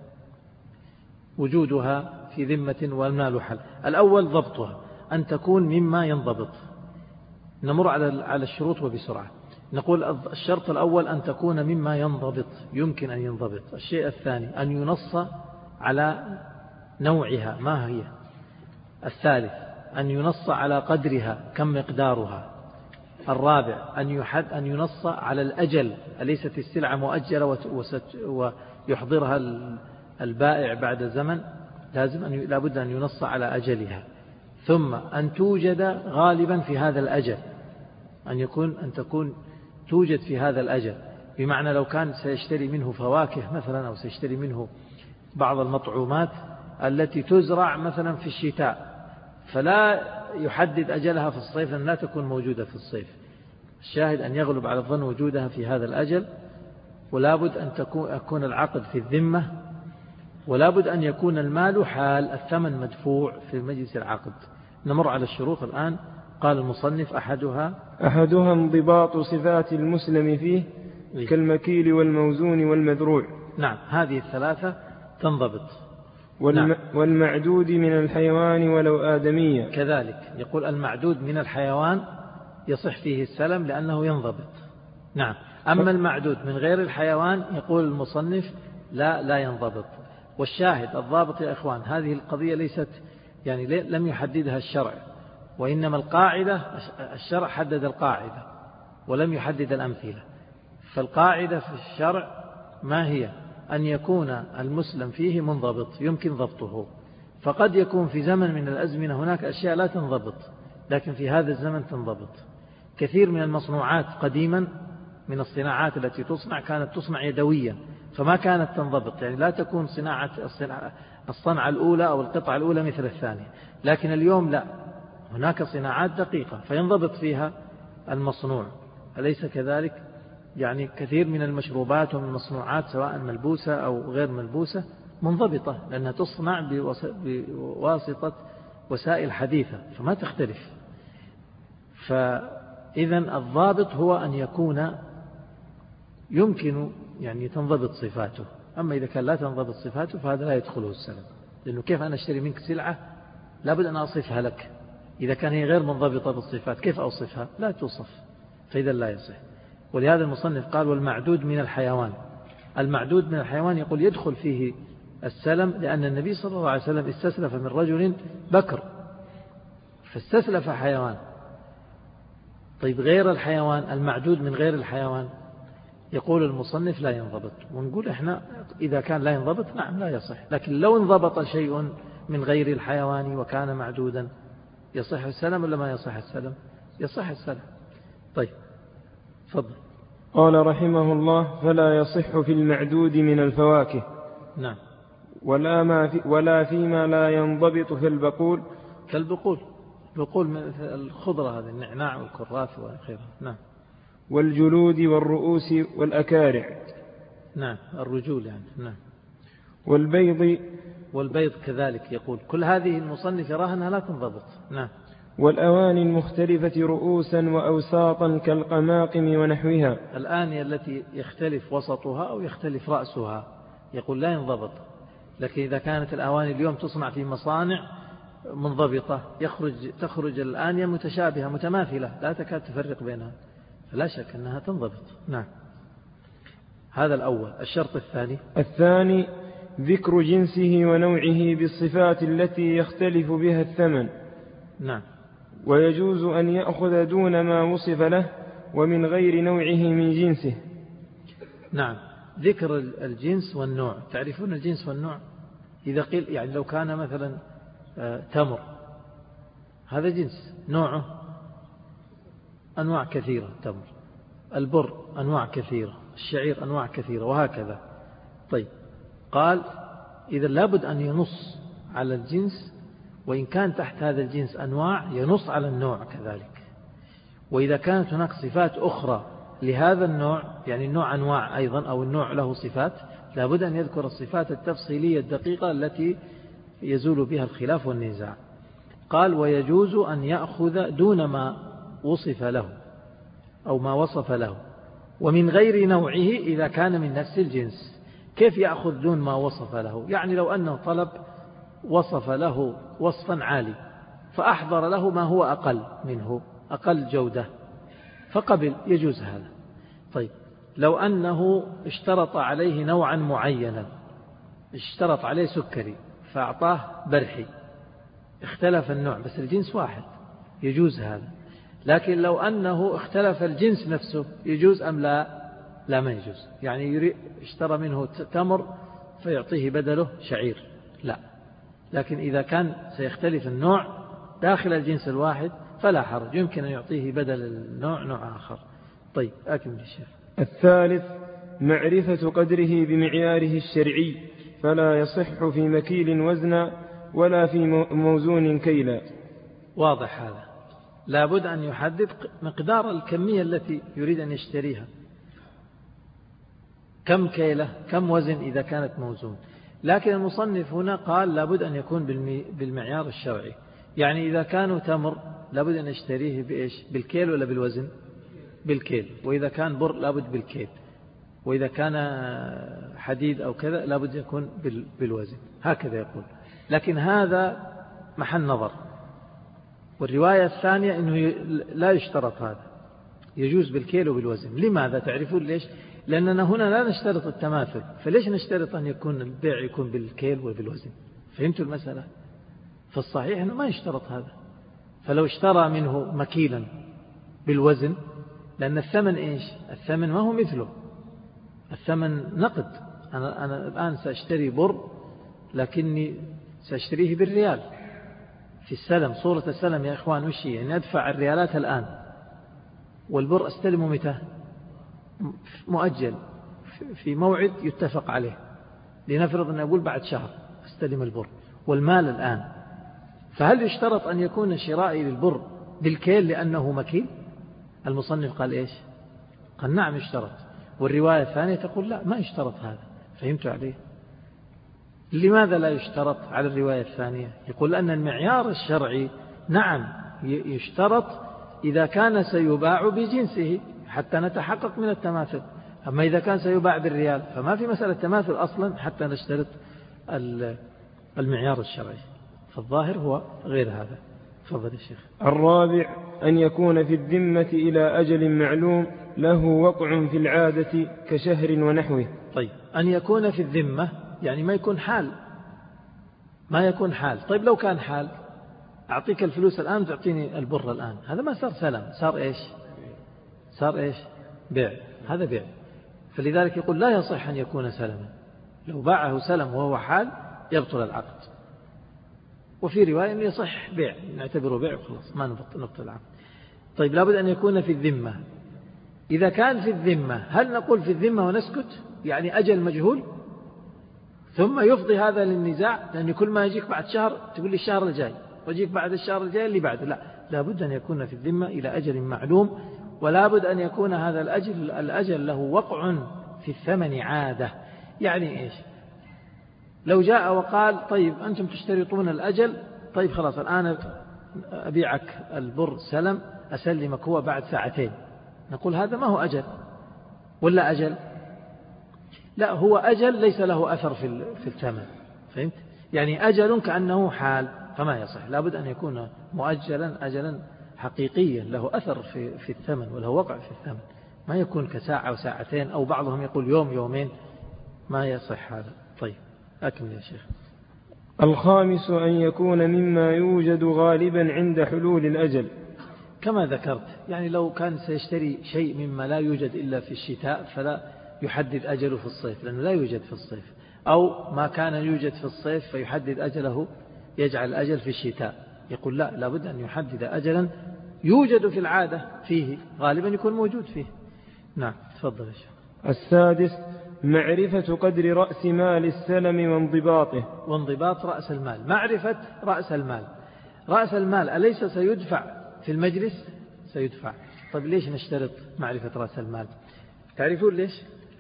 وجودها في ذمة والمال حل. الأول ضبطها، أن تكون مما ينضبط. نمر على الشروط وبسرعة. نقول الشرط الأول أن تكون مما ينضبط، يمكن أن ينضبط. الشيء الثاني أن ينص على نوعها ما هي. الثالث أن ينص على قدرها كم مقدارها. الرابع أن ينص على الأجل، أليست السلعة مؤجلة ويحضرها البائع بعد زمن، لابد أن ينص على أجلها. ثم أن توجد غالبا في هذا الأجل، أن تكون توجد في هذا الأجل، بمعنى لو كان سيشتري منه فواكه مثلا، أو سيشتري منه بعض المطعومات التي تزرع مثلا في الشتاء، فلا يحدد أجلها في الصيف، لأن لا تكون موجودة في الصيف. الشاهد أن يغلب على الظن وجودها في هذا الأجل، ولا بد أن يكون العقد في الذمة، ولا بد أن يكون المال حال الثمن مدفوع في مجلس العقد. نمر على الشروط الآن. قال المصنف أحدها انضباط صفات المسلم فيه كالمكيل والموزون والمذروع. نعم، هذه الثلاثة تنضبط. والمعدود من الحيوان ولو آدمية كذلك. يقول المعدود من الحيوان يصح فيه السلم لأنه ينضبط. نعم. أما المعدود من غير الحيوان يقول المصنف لا ينضبط. والشاهد الضابط يا إخوان، هذه القضية ليست يعني لم يحددها الشرع، وإنما القاعدة الشرع حدد القاعدة ولم يحدد الأمثلة. فالقاعدة في الشرع ما هي؟ أن يكون المسلم فيه منضبط يمكن ضبطه. فقد يكون في زمن من الأزمنة هناك أشياء لا تنضبط، لكن في هذا الزمن تنضبط. كثير من المصنوعات قديما من الصناعات التي تصنع كانت تصنع يدويا، فما كانت تنضبط، يعني لا تكون الصنعة الأولى أو القطعة الأولى مثل الثانية. لكن اليوم لا، هناك صناعات دقيقة فينضبط فيها المصنوع. أليس كذلك؟ يعني كثير من المشروبات ومن المصنوعات سواء ملبوسة أو غير ملبوسة منضبطة، لأنها تصنع بواسطة وسائل حديثة فما تختلف. فإذا الضابط هو أن يكون يمكن يعني تنضبط صفاته. أما إذا كان لا تنضبط صفاته فهذا لا يدخله السلم، لأنه كيف أنا أشتري منك سلعة لابد أن أصفها لك، إذا كان هي غير منضبطة بالصفات كيف أوصفها؟ لا توصف، فإذا لا يصح. ولهذا المصنف قال والمعدود من الحيوان. المعدود من الحيوان يقول يدخل فيه السلم، لأن النبي صلى الله عليه وسلم استسلف من رجل بكر فاستسلف حيوان. طيب غير الحيوان، المعدود من غير الحيوان، يقول المصنف لا ينضبط. ونقول إحنا إذا كان لا ينضبط نعم لا يصح، لكن لو انضبط شيء من غير الحيوان وكان معدودا يصح السلم ولا ما يصح السلم؟ يصح السلم. طيب فضل. قال رحمه الله فلا يصح في المعدود من الفواكه. نعم. ولا فيما لا ينضبط في البقول كالبقول، بقول من الخضرة هذه النعناع والكراث وغيرها. نعم. والجلود والرؤوس والأكارع. نعم، الرجول يعني. نعم. والبيض كذلك يقول. كل هذه المصنف يراها أنها لا تنضبط. نعم. والأواني المختلفة رؤوسا وأوساطا كالقماقم ونحوها. الآنية التي يختلف وسطها أو يختلف رأسها يقول لا ينضبط. لكن إذا كانت الأواني اليوم تصنع في مصانع منضبطة تخرج الآنية متشابهة متماثلة لا تكاد تفرق بينها، فلا شك أنها تنضبط. نعم. هذا الأول. الشرط الثاني ذكر جنسه ونوعه بالصفات التي يختلف بها الثمن. نعم. ويجوز أن يأخذ دون ما وصف له ومن غير نوعه من جنسه. نعم. ذكر الجنس والنوع. تعرفون الجنس والنوع؟ إذا قيل يعني لو كان مثلا تمر، هذا جنس، نوعه أنواع كثيرة. تمر، البر أنواع كثيرة، الشعير أنواع كثيرة، وهكذا. طيب قال إذا لابد أن ينص على الجنس، وإن كان تحت هذا الجنس أنواع ينص على النوع كذلك. وإذا كانت هناك صفات أخرى لهذا النوع، يعني النوع أنواع أيضا أو النوع له صفات، لابد أن يذكر الصفات التفصيلية الدقيقة التي يزول بها الخلاف والنزاع. قال ويجوز أن يأخذ دون ما وصف له أو ما وصف له ومن غير نوعه إذا كان من نفس الجنس. كيف يأخذ دون ما وصف له؟ يعني لو أنه طلب وصف له وصفا عالي فأحضر له ما هو أقل منه، أقل جودة، فقبل، يجوز هذا. طيب لو أنه اشترط عليه نوعا معينا، اشترط عليه سكري فأعطاه برحي، اختلف النوع بس الجنس واحد، يجوز هذا. لكن لو أنه اختلف الجنس نفسه يجوز أم لا؟ لا ما يجوز. يعني اشترى منه تمر فيعطيه بدله شعير، لا. لكن إذا كان سيختلف النوع داخل الجنس الواحد فلا حرج، يمكن أن يعطيه بدل النوع نوع آخر. طيب أكمل الشيخ. الثالث معرفة قدره بمعياره الشرعي، فلا يصح في مكيل وزنا ولا في موزون كيلا. واضح هذا. لابد أن يحدد مقدار الكمية التي يريد أن يشتريها، كم كيلة كم وزن إذا كانت موزون. لكن المصنف هنا قال لابد أن يكون بالمعيار الشرعي. يعني إذا كانوا تمر لابد أن نشتريه بإيش؟ بالكيل ولا بالوزن؟ بالكيل. وإذا كان بر لابد بالكيل، وإذا كان حديد أو كذا لابد يكون بالوزن، هكذا يقول. لكن هذا محل نظر. والرواية الثانية أنه لا يشترط هذا، يجوز بالكيل وبالوزن. لماذا؟ تعرفون ليش؟ لأننا هنا لا نشترط التماثل، فليش نشترط أن يكون البيع يكون بالكيل وبالوزن؟ فهمتوا المسألة؟ فالصحيح أنه ما يشترط هذا. فلو اشترى منه مكيلا بالوزن، لأن الثمن إيش؟ الثمن ما هو مثله، الثمن نقد. أنا الآن سأشتري بر لكني سأشتريه بالريال في السلم. صورة السلم يا إخوان وش هي؟ يعني أدفع الريالات الآن، والبر أستلمه متى؟ مؤجل في موعد يتفق عليه. لنفرض أن أقول بعد شهر أستلم البر والمال الآن. فهل يشترط أن يكون شرائي للبر بالكيل لأنه مكيل؟ المصنف قال إيش؟ قال نعم يشترط. والرواية الثانية تقول لا، ما يشترط هذا. فهمتوا عليه؟ لماذا لا يشترط على الرواية الثانية؟ يقول أن المعيار الشرعي نعم يشترط إذا كان سيباع بجنسه حتى نتحقق من التماثل. أما إذا كان سيباع بالريال فما في مسألة تماثل أصلا حتى نشترط المعيار الشرعي. فالظاهر هو غير هذا. تفضل يا شيخ. الرابع أن يكون في الذمة إلى أجل معلوم له وقع في العادة كشهر ونحوه. طيب، أن يكون في الذمة يعني ما يكون حال، ما يكون حال. طيب لو كان حال، أعطيك الفلوس الآن وتعطيني البر الآن، هذا ما صار سلم، صار إيش؟ صار إيش؟ بيع. هذا بيع. فلذلك يقول لا يصح أن يكون سلما. لو باعه سلم وهو حال يبطل العقد. وفي رواية أنه يصح بيع، نعتبره بيع وخلاص ما نبطل العقد. طيب لابد أن يكون في الذمة. إذا كان في الذمة هل نقول في الذمة ونسكت؟ يعني أجل مجهول ثم يفضي هذا للنزاع، لأن كل ما يجيك بعد شهر تقول لي الشهر الجاي، ويجيك بعد الشهر الجاي اللي بعده. لا، لابد أن يكون في الذمة إلى أجل معلوم، ولابد أن يكون هذا الأجل له وقع في الثمن عادة. يعني إيش؟ لو جاء وقال طيب أنتم تشترطون الأجل، طيب خلاص الآن أبيعك البر سلم، أسلمك هو بعد ساعتين، نقول هذا ما هو أجل ولا أجل؟ لا، هو أجل ليس له أثر في الثمن. فهمت؟ يعني أجل كأنه حال، فما يصح. لابد أن يكون مؤجلا أجلا حقيقيا له أثر في الثمن وله وقع في الثمن، ما يكون كساعة وساعتين أو بعضهم يقول يوم يومين، ما يصح هذا. طيب أكمل يا شيخ. الخامس أن يكون مما يوجد غالبا عند حلول الأجل. كما ذكرت، يعني لو كان سيشتري شيء مما لا يوجد إلا في الشتاء فلا يحدد أجله في الصيف، لأنه لا يوجد في الصيف. أو ما كان يوجد في الصيف فيحدد أجله، يجعل الأجل في الشتاء. يقول لا، لابد أن يحدد أجلا يوجد في العادة فيه، غالبا يكون موجود فيه. نعم تفضل يا شيخ. السادس معرفة قدر رأس مال السلم وانضباطه. وانضباط رأس المال، معرفة رأس المال. رأس المال أليس سيدفع في المجلس؟ سيدفع. طيب ليش نشترط معرفة رأس المال؟ تعرفون ليش؟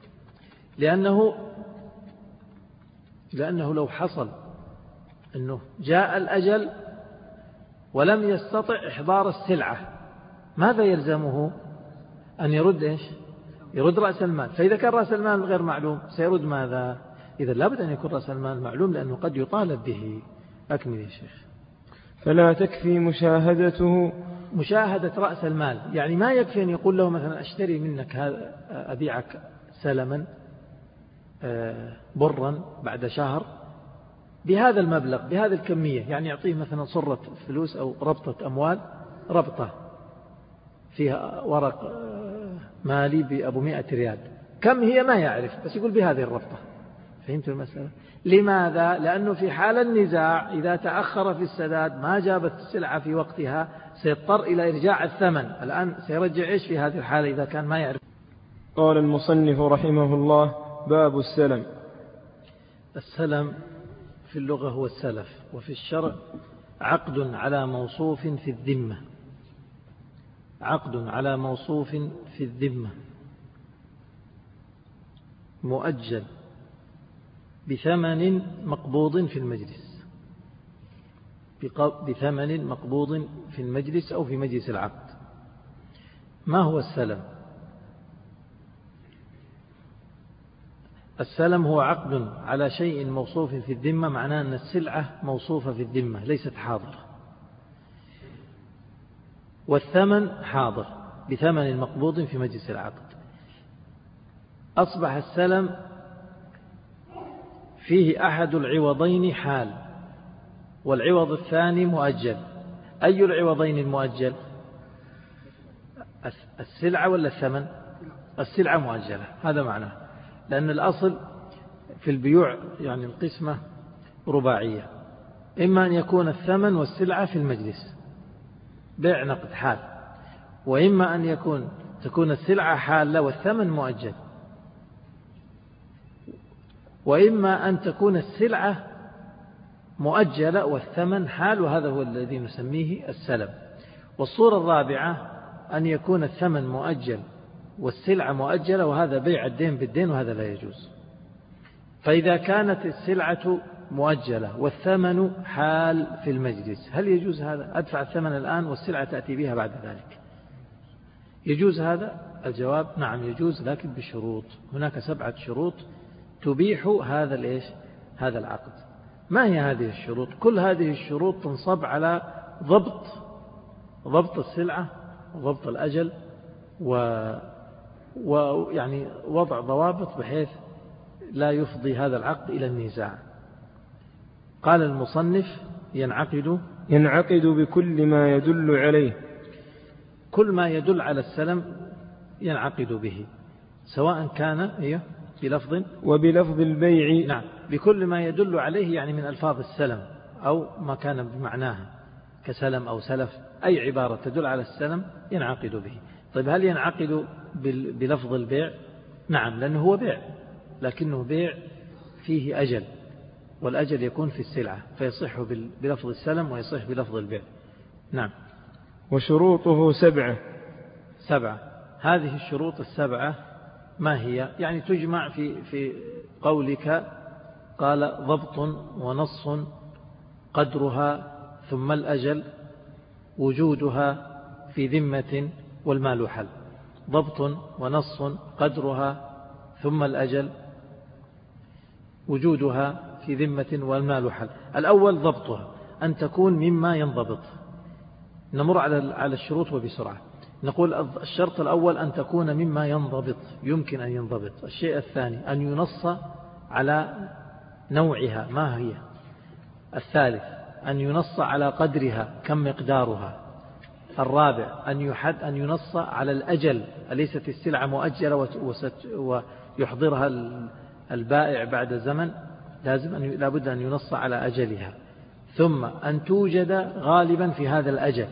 لأنه لو حصل أنه جاء الأجل ولم يستطع إحضار السلعة، ماذا يلزمه؟ أن يرد إيش؟ يرد رأس المال. فإذا كان رأس المال غير معلوم سيرد ماذا؟ إذا لابد أن يكون رأس المال معلوم، لأنه قد يطالب به. أكمل يا شيخ. فلا تكفي مشاهدة رأس المال، يعني ما يكفي أن يقول له مثلا أشتري منك هذا، أبيعك سلما برا بعد شهر بهذا المبلغ بهذه الكمية، يعني يعطيه مثلا صرة فلوس أو ربطة أموال، ربطة فيها ورق مالي بأبو 100 ريال، كم هي ما يعرف، بس يقول بهذه الربطة. فهمت المسألة؟ لماذا؟ لأنه في حال النزاع إذا تأخر في السداد ما جابت السلعة في وقتها سيضطر إلى إرجاع الثمن. الآن سيرجع إيش في هذه الحالة إذا كان ما يعرف؟ قال المصنف رحمه الله: باب السلم. السلم في اللغة هو السلف، وفي الشرع عقد على موصوف في الذمة. عقد على موصوف في الذمة مؤجل بثمن مقبوض في المجلس، بثمن مقبوض في المجلس أو في مجلس العقد. ما هو السلم؟ السلم هو عقد على شيء موصوف في الذمة، معناه أن السلعة موصوفة في الذمة ليست حاضرة، والثمن حاضر بثمن مقبوض في مجلس العقد. أصبح السلم فيه أحد العوضين حال، والعوض الثاني مؤجل. أي العوضين المؤجل؟ السلعة ولا الثمن؟ السلعة مؤجلة، هذا معناه، لأن الأصل في البيوع يعني القسمة رباعية، إما أن يكون الثمن والسلعة في المجلس بيع نقد حال، وإما أن تكون السلعة حالة والثمن مؤجل، وإما أن تكون السلعة مؤجلة والثمن حال، وهذا هو الذي نسميه السلم. والصورة الرابعة أن يكون الثمن مؤجل والسلعة مؤجلة، وهذا بيع الدين بالدين، وهذا لا يجوز. فإذا كانت السلعة مؤجلة والثمن حال في المجلس، هل يجوز هذا؟ أدفع الثمن الآن والسلعة تأتي بها بعد ذلك، يجوز هذا؟ الجواب نعم يجوز، لكن بشروط. هناك 7 شروط تبيح هذا العقد. ما هي هذه الشروط؟ كل هذه الشروط تنصب على ضبط السلعة وضبط الأجل، ويعني وضع ضوابط بحيث لا يفضي هذا العقد إلى النزاع. قال المصنف ينعقد بكل ما يدل عليه. كل ما يدل على السلم ينعقد به، سواء كان بلفظ وبلفظ البيع. نعم، بكل ما يدل عليه يعني من ألفاظ السلم أو ما كان بمعناها كسلم أو سلف، أي عبارة تدل على السلم ينعقد به. طيب هل ينعقد بلفظ البيع؟ نعم، لأنه هو بيع، لكنه بيع فيه أجل، والأجل يكون في السلعة، فيصح بلفظ السلم ويصح بلفظ البيع. نعم. وشروطه 7. هذه الشروط 7 ما هي؟ يعني تجمع في قولك قال ضبط ونص قدرها ثم الأجل وجودها في ذمة والمال حل. ضبط ونص قدرها ثم الأجل وجودها في ذمة والمال حل. الأول ضبطها، أن تكون مما ينضبط. نمر على الشروط وبسرعة. نقول الشرط الأول أن تكون مما ينضبط، يمكن أن ينضبط. الشيء الثاني أن ينص على نوعها ما هي. الثالث أن ينص على قدرها كم مقدارها. الرابع أن ينص على الأجل، أليست السلعة مؤجلة ويحضرها البائع بعد زمن، لابد أن ينص على أجلها. ثم أن توجد غالبا في هذا الأجل،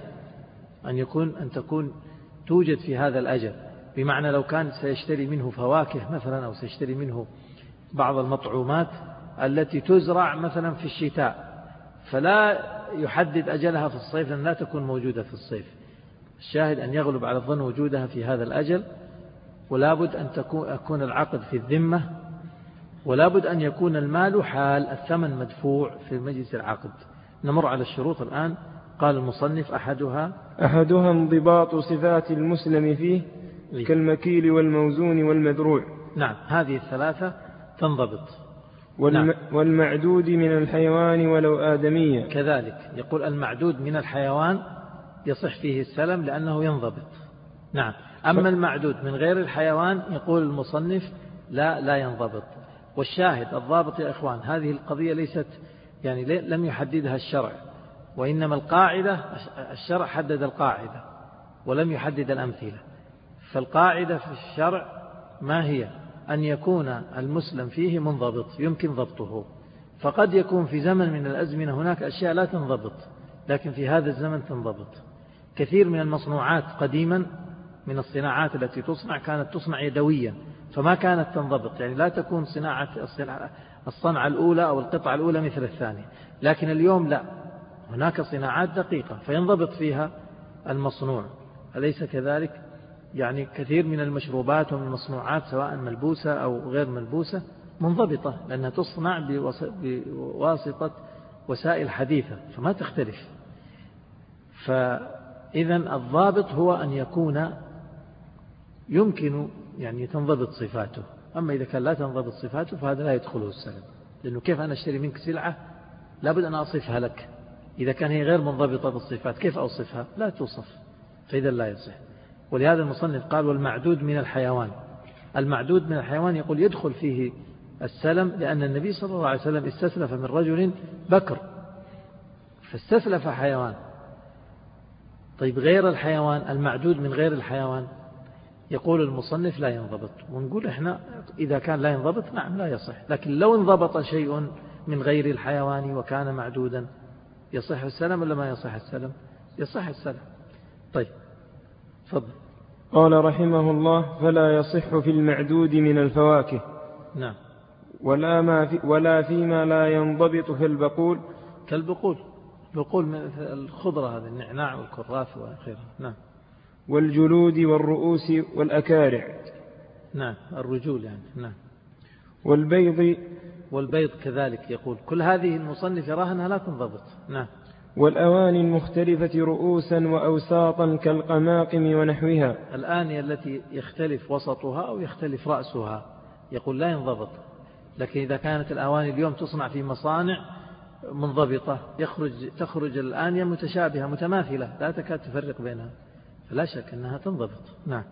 أن تكون توجد في هذا الأجل، بمعنى لو كان سيشتري منه فواكه مثلا، أو سيشتري منه بعض المطعومات التي تزرع مثلا في الشتاء، فلا يحدد أجلها في الصيف لأن لا تكون موجودة في الصيف. الشاهد أن يغلب على الظن وجودها في هذا الأجل، ولابد أن يكون العقد في الذمة، ولابد أن يكون المال حال، الثمن مدفوع في مجلس العقد. نمر على الشروط الآن. قال المصنف أحدها انضباط صفات المسلم فيه كالمكيل والموزون والمذروع. نعم، هذه الثلاثة تنضبط. والمعدود من الحيوان ولو آدمية كذلك. يقول المعدود من الحيوان يصح فيه السلم لأنه ينضبط. نعم. أما المعدود من غير الحيوان يقول المصنف لا ينضبط. والشاهد الضابط يا إخوان، هذه القضية ليست يعني لم يحددها الشرع، وإنما القاعدة الشرع حدد القاعدة ولم يحدد الأمثلة. فالقاعدة في الشرع ما هي؟ أن يكون المسلم فيه منضبط يمكن ضبطه. فقد يكون في زمن من الأزمنة هناك أشياء لا تنضبط، لكن في هذا الزمن تنضبط. كثير من المصنوعات قديما من الصناعات التي تصنع كانت تصنع يدويا، فما كانت تنضبط، يعني لا تكون الصنعة الأولى أو القطعة الأولى مثل الثانية. لكن اليوم لا، هناك صناعات دقيقة فينضبط فيها المصنوع، أليس يعني كثير من المشروبات ومن المصنوعات سواء ملبوسة أو غير ملبوسة منضبطة لأنها تصنع بواسطة وسائل حديثة فما تختلف. فإذا الضابط هو أن يكون يمكن يعني تنضبط صفاته. أما إذا كان لا تنضبط صفاته فهذا لا يدخله السلم، لأنه كيف أنا أشتري منك سلعة لابد أن أصفها لك، إذا كان هي غير منضبطة بالصفات كيف أوصفها؟ لا توصف، فإذا لا يصح. ولهذا المصنف قال والمعدود من الحيوان. المعدود من الحيوان يقول يدخل فيه السلم، لأن النبي صلى الله عليه وسلم استسلف من رجل بكر فاستسلف حيوان. طيب غير الحيوان المعدود من غير الحيوان يقول المصنف لا ينضبط، ونقول إحنا إذا كان لا ينضبط نعم لا يصح، لكن لو انضبط شيء من غير الحيوان وكان معدودا يصح السلم ولا ما يصح السلم؟ يصح السلم. طيب فضل. قال رحمه الله فلا يصح في المعدود من الفواكه. نعم. ولا فيما لا ينضبط في البقول كالبقول، بقول من الخضرة هذا النعناع والكراث وآخره. نعم. والجلود والرؤوس والأكارع. نعم الرجول يعني. نعم. والبيض كذلك يقول كل هذه المصنف يراها أنها لا تنضبط. نعم. والأواني المختلفة رؤوسا وأوساطا كالقماقم ونحوها. الآنية التي يختلف وسطها أو يختلف رأسها يقول لا ينضبط، لكن إذا كانت الأواني اليوم تصنع في مصانع منضبطة تخرج الآنية متشابهة متماثلة لا تكاد تفرق بينها، فلا شك أنها تنضبط. نعم.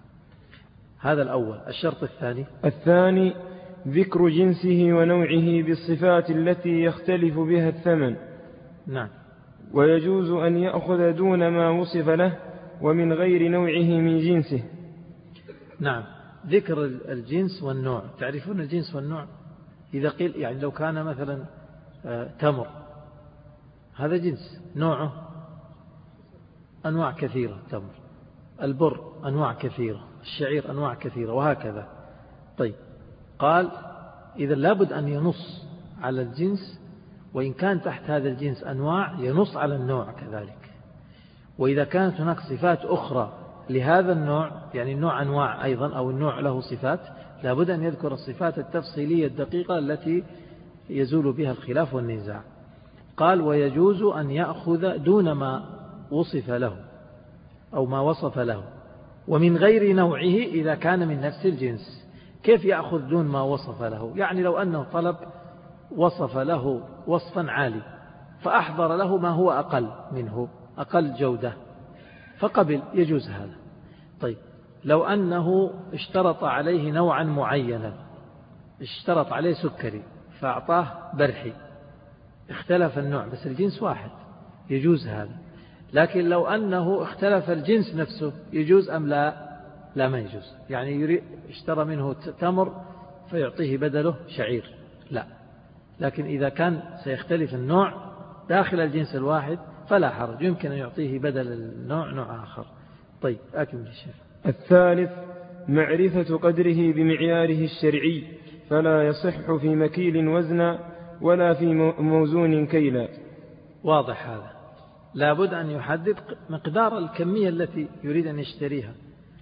هذا الأول. الشرط الثاني ذكر جنسه ونوعه بالصفات التي يختلف بها الثمن. نعم. ويجوز أن يأخذ دون ما وصف له ومن غير نوعه من جنسه. نعم. ذكر الجنس والنوع. تعرفون الجنس والنوع إذا قيل يعني لو كان مثلا تمر هذا جنس، نوعه أنواع كثيرة، تمر، البر أنواع كثيرة، الشعير أنواع كثيرة وهكذا. طيب قال إذا لابد أن ينص على الجنس، وإن كان تحت هذا الجنس أنواع ينص على النوع كذلك. وإذا كانت هناك صفات أخرى لهذا النوع يعني النوع أنواع أيضا أو النوع له صفات لابد أن يذكر الصفات التفصيلية الدقيقة التي يزول بها الخلاف والنزاع. قال ويجوز أن يأخذ دون ما وصف له أو ما وصف له ومن غير نوعه إذا كان من نفس الجنس. كيف يأخذ دون ما وصف له؟ يعني لو أنه طلب وصف له وصفا عالي فأحضر له ما هو أقل منه أقل جودة فقبل يجوز هذا. طيب لو أنه اشترط عليه نوعا معينا، اشترط عليه سكري فأعطاه برحي، اختلف النوع بس الجنس واحد يجوز هذا. لكن لو أنه اختلف الجنس نفسه يجوز أم لا؟ لا ما يجوز. يعني اشترى منه تمر فيعطيه بدله شعير، لا. لكن إذا كان سيختلف النوع داخل الجنس الواحد فلا حرج، يمكن أن يعطيه بدل النوع نوع آخر. طيب أكمل الشيخ. الثالث معرفة قدره بمعياره الشرعي، فلا يصح في مكيل وزنا ولا في موزون كيلا. واضح هذا. لابد أن يحدد مقدار الكمية التي يريد أن يشتريها،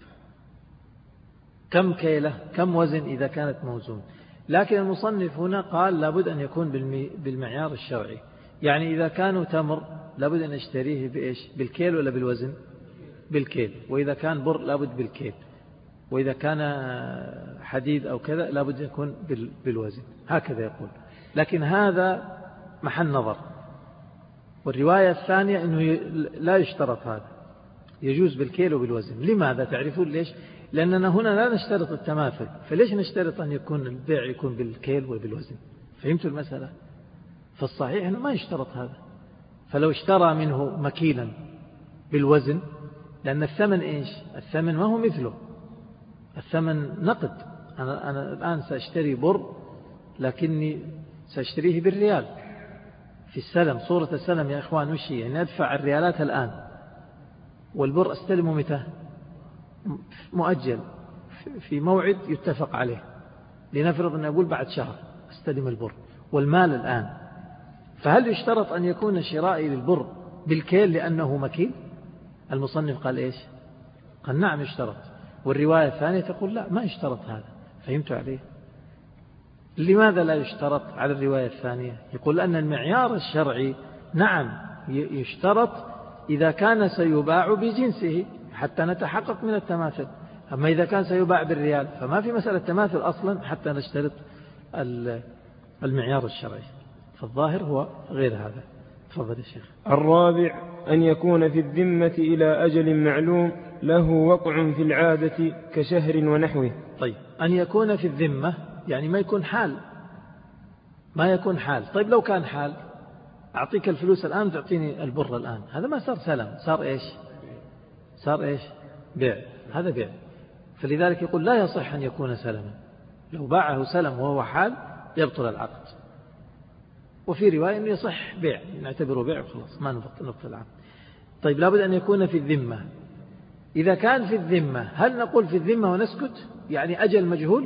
كم كيلة كم وزن إذا كانت موزون. لكن المصنف هنا قال لابد أن يكون بالمعيار الشرعي. يعني إذا كانوا تمر لابد أن يشتريه بإيش؟ بالكيل ولا بالوزن؟ بالكيل. وإذا كان بر لابد بالكيل، وإذا كان حديد أو كذا لابد يكون بالوزن، هكذا يقول. لكن هذا محل نظر. والرواية الثانية أنه لا يشترط هذا، يجوز بالكيل وبالوزن. لماذا؟ تعرفون ليش؟ لأننا هنا لا نشترط التماثل، فليش نشترط أن يكون البيع يكون بالكيل وبالوزن؟ فهمتوا المسألة؟ فالصحيح أنه ما يشترط هذا. فلو اشترى منه مكيلا بالوزن، لأن الثمن إيش؟ الثمن ما هو مثله، الثمن نقد. أنا الآن سأشتري بر لكني سأشتريه بالريال في السلم، صورة السلم يا إخوان وش هي؟ يعني أدفع الريالات الآن، والبر أستلمه متى؟ مؤجل في موعد يتفق عليه. لنفرض أن أقول بعد شهر أستلم البر والمال الآن. فهل يشترط أن يكون شرائي للبر بالكيل لأنه مكيل؟ المصنف قال إيش؟ قال نعم يشترط. والرواية الثانية تقول لا ما يشترط هذا. فهمتوا عليه؟ لماذا لا يشترط على الرواية الثانية؟ يقول أن المعيار الشرعي نعم يشترط إذا كان سيباع بجنسه حتى نتحقق من التماثل، أما إذا كان سيباع بالريال فما في مسألة تماثل أصلا حتى نشترط المعيار الشرعي، فالظاهر هو غير هذا. تفضل يا شيخ. الرابع أن يكون في الذمة إلى أجل معلوم له وقع في العادة كشهر ونحوه. طيب أن يكون في الذمة يعني ما يكون حال، ما يكون حال. طيب لو كان حال أعطيك الفلوس الآن تعطيني البر الآن، هذا ما صار سلم، صار إيش؟ صار إيش؟ بيع، هذا بيع. فلذلك يقول لا يصح أن يكون سلما، لو باعه سلم وهو حال يبطل العقد. وفي رواية أنه يصح بيع، نعتبره بيع وخلاص ما نبطل العقد. طيب لابد أن يكون في الذمة. إذا كان في الذمة هل نقول في الذمة ونسكت؟ يعني أجل مجهول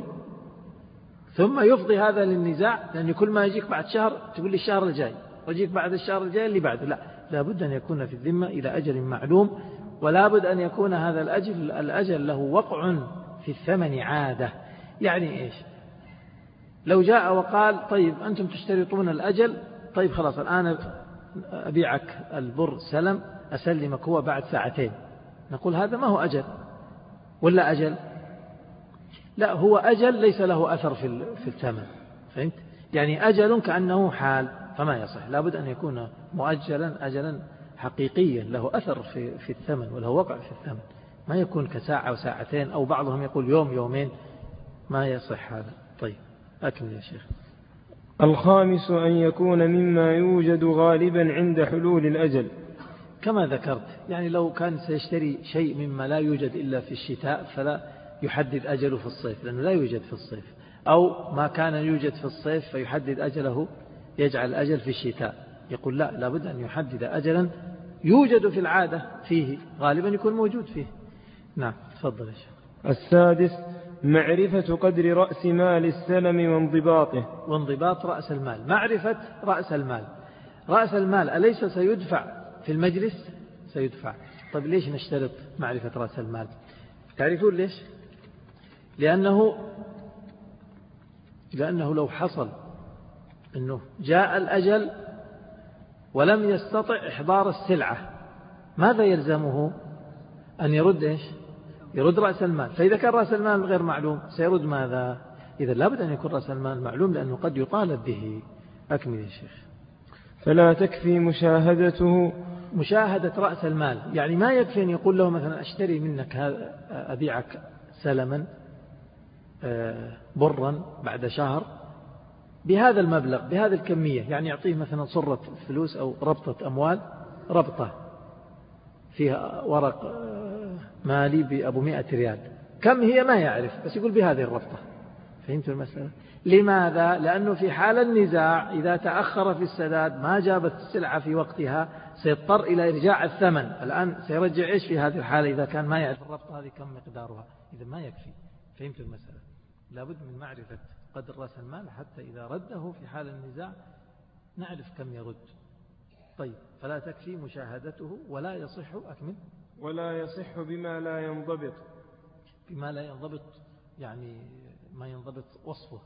ثم يفضي هذا للنزاع، لأن كل ما يجيك بعد شهر تقول لي الشهر الجاي ويجيك بعد الشهر الجاي اللي بعده. لا، لابد أن يكون في الذمة إلى أجل معلوم، ولابد أن يكون هذا الأجل له وقع في الثمن عادة. يعني إيش؟ لو جاء وقال طيب أنتم تشترطون الأجل، طيب خلاص الآن أبيعك البر سلم، أسلمك هو بعد ساعتين، نقول هذا ما هو أجل ولا أجل؟ لا، هو أجل ليس له أثر في الثمن، فهمت؟ يعني أجل كأنه حال فما يصح، لابد أن يكون مؤجلا أجلا حقيقيا له أثر في الثمن وله وقع في الثمن، ما يكون كساعة وساعتين أو بعضهم يقول يوم يومين، ما يصح هذا. طيب أكمل يا شيخ. الخامس أن يكون مما يوجد غالبا عند حلول الأجل، كما ذكرت، يعني لو كان سيشتري شيء مما لا يوجد إلا في الشتاء فلا يحدد أجله في الصيف لأنه لا يوجد في الصيف، أو ما كان يوجد في الصيف فيحدد أجله، يجعل الأجل في الشتاء. يقول لا، لابد أن يحدد أجلا يوجد في العادة فيه، غالبا يكون موجود فيه. نعم تفضل يا شيخ. السادس معرفة قدر رأس مال السلم وانضباطه. وانضباط رأس المال، معرفة رأس المال. رأس المال أليس سيدفع في المجلس؟ سيدفع. طيب ليش نشترط معرفة رأس المال؟ تعرفون ليش؟ لأنه لو حصل أنه جاء الأجل ولم يستطع إحضار السلعة، ماذا يلزمه؟ أن يرد إيش؟ يرد رأس المال. فإذا كان رأس المال غير معلوم سيرد ماذا؟ إذا لابد أن يكون رأس المال معلوم لأنه قد يطالب به. أكمل يا شيخ. فلا تكفي مشاهدة رأس المال، يعني ما يكفي أن يقول له مثلا أشتري منك أبيعك سلما برا بعد شهر بهذا المبلغ بهذا الكمية، يعني يعطيه مثلا صرة فلوس أو ربطة أموال، ربطة فيها ورق مالي بأبو 100 ريال، كم هي ما يعرف بس يقول بهذه الربطة. فهمت المسألة؟ لماذا؟ لأنه في حال النزاع إذا تأخر في السداد ما جابت السلعة في وقتها سيضطر إلى إرجاع الثمن. الآن سيرجع إيش في هذه الحالة إذا كان ما يعرف الربطة هذه كم مقدارها؟ إذا ما يكفي. فهمت المسألة؟ لابد من معرفة قدر رأس المال حتى إذا رده في حال النزاع نعرف كم يرد. طيب فلا تكفي مشاهدته ولا يصح. أكمل. ولا يصح بما لا ينضبط. بما لا ينضبط يعني ما ينضبط وصفه.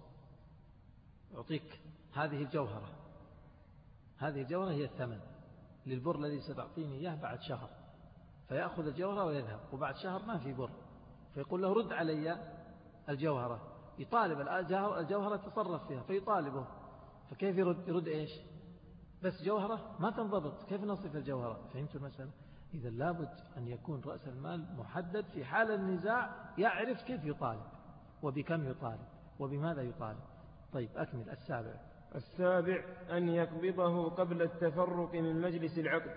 أعطيك هذه الجوهرة، هذه الجوهرة هي الثمن للبر الذي ستعطيني إياه بعد شهر، فيأخذ الجوهرة ويذهب وبعد شهر ما في بر، فيقول له رد علي الجوهرة، يطالب الجوهرة تصرف فيها فيطالبه، فكيف يرد إيش؟ بس جوهرة ما تنضبط، كيف نصف الجوهرة؟ فهمت المسألة؟ إذا لابد أن يكون رأس المال محدد في حال النزاع، يعرف كيف يطالب وبكم يطالب وبماذا يطالب. طيب أكمل. السابع أن يقبضه قبل التفرق من مجلس العقد.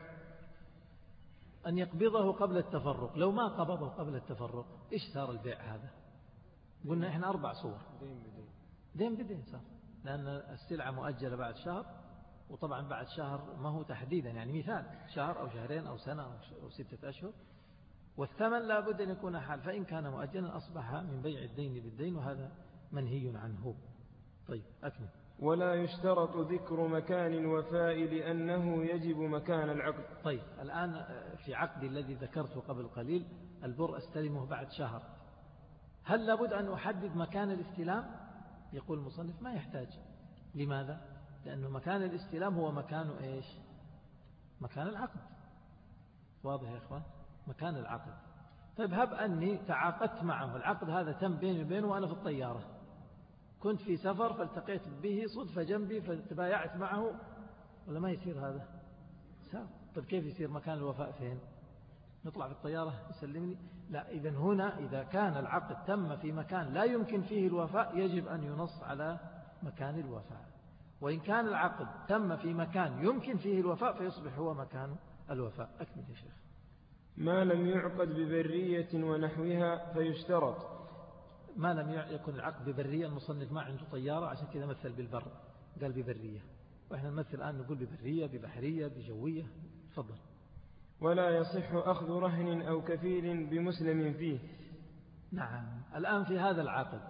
أن يقبضه قبل التفرق. لو ما قبضه قبل التفرق إيش صار البيع هذا؟ قلنا إحنا 4 صور. دين بدين صار، لأن السلعة مؤجلة بعد شهر، وطبعا بعد شهر ما هو تحديدا، يعني مثال شهر أو شهرين أو سنة أو 6 أشهر، والثمن لابد أن يكون حال، فإن كان مؤجلا أصبح من بيع الدين بالدين، وهذا منهي عنه. طيب أكمل. ولا يشترط ذكر مكان الوفاء لأنه يجب مكان العقد. طيب الآن في عقدي الذي ذكرته قبل قليل البر أستلمه بعد شهر، هل لابد أن أحدد مكان الاستلام؟ يقول المصنف ما يحتاج. لماذا؟ لأنه مكان الاستلام هو مكان إيش؟ مكان العقد. واضح يا إخوان؟ مكان العقد. طيب هب أني تعاقدت معه، العقد هذا تم بيني وبينه وأنا في الطيارة، كنت في سفر فالتقيت به صدفة جنبي فتبايعت معه، ولا ما يصير هذا؟ سهل. طيب كيف يصير مكان الوفاء فين؟ نطلع في الطيارة يسلمني؟ لا. إذن هنا إذا كان العقد تم في مكان لا يمكن فيه الوفاء يجب أن ينص على مكان الوفاء، وإن كان العقد تم في مكان يمكن فيه الوفاء فيصبح هو مكان الوفاء. أكمل يا شيخ. ما لم يعقد ببرية ونحوها فيشترط. ما لم يكن العقد ببرية، المصنف ما عنده طيارة عشان كذا مثل بالبر، قال ببرية، وإحنا نمثل الآن نقول ببرية، ببحرية، بجوية. تفضل. ولا يصح أخذ رهن أو كفيل بمسلم فيه. نعم. الآن في هذا العقد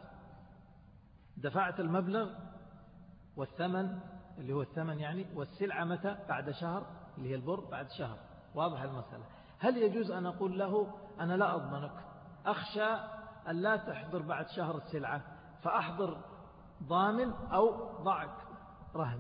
دفعت المبلغ والثمن اللي هو الثمن يعني، والسلعة متى؟ بعد شهر، اللي هي البر بعد شهر. واضح المسألة. هل يجوز أن أقول له أنا لا أضمنك، أخشى أن لا تحضر بعد شهر السلعة فأحضر ضامن أو ضعك رهن؟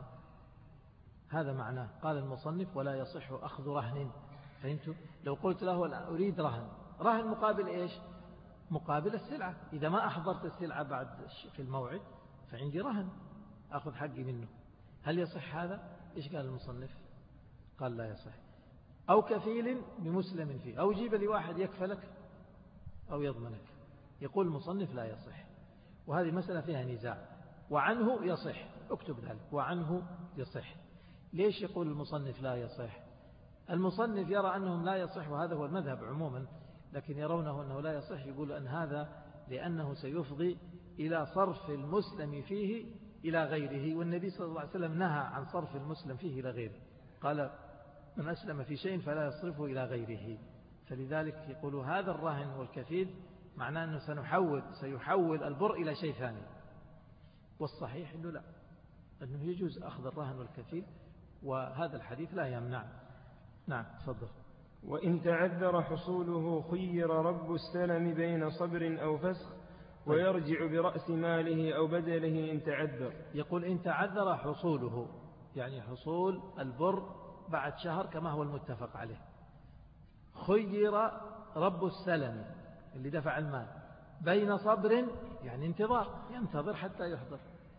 هذا معناه. قال المصنف ولا يصح أخذ رهن. فهمتوا؟ لو قلت له لا أريد رهن، رهن مقابل إيش؟ مقابل السلعة. إذا ما أحضرت السلعة بعد في الموعد فعندي رهن أخذ حقي منه. هل يصح هذا؟ إيش قال المصنف؟ قال لا يصح. أو كفيل بمسلم فيه، أو جيب لي واحد يكفلك أو يضمنك. يقول المصنف لا يصح. وهذه مسألة فيها نزاع. وعنه يصح، اكتب ذلك، وعنه يصح. ليش يقول المصنف لا يصح؟ المصنف يرى أنهم لا يصح، وهذا هو المذهب عموما، لكن يرونه أنه لا يصح. يقول أن هذا لأنه سيفضي إلى صرف المسلم فيه إلى غيره، والنبي صلى الله عليه وسلم نهى عن صرف المسلم فيه إلى غيره، قال من أسلم في شيء فلا يصرفه إلى غيره. فلذلك يقول هذا الرهن والكفيل معناه أنه سيحول البر إلى شيء ثاني. والصحيح أنه لا، أنه يجوز أخذ الرهن والكفيل، وهذا الحديث لا يمنع. نعم تفضل. وإن تعذر حصوله خير رب السلم بين صبر أو فسخ، ويرجع برأس ماله أو بدله إن تعذر. يقول إن تعذر حصوله، يعني حصول البر بعد شهر كما هو المتفق عليه. خير رب السلم اللي دفع المال بين صبر، يعني انتظار، ينتظر حتى يحضر،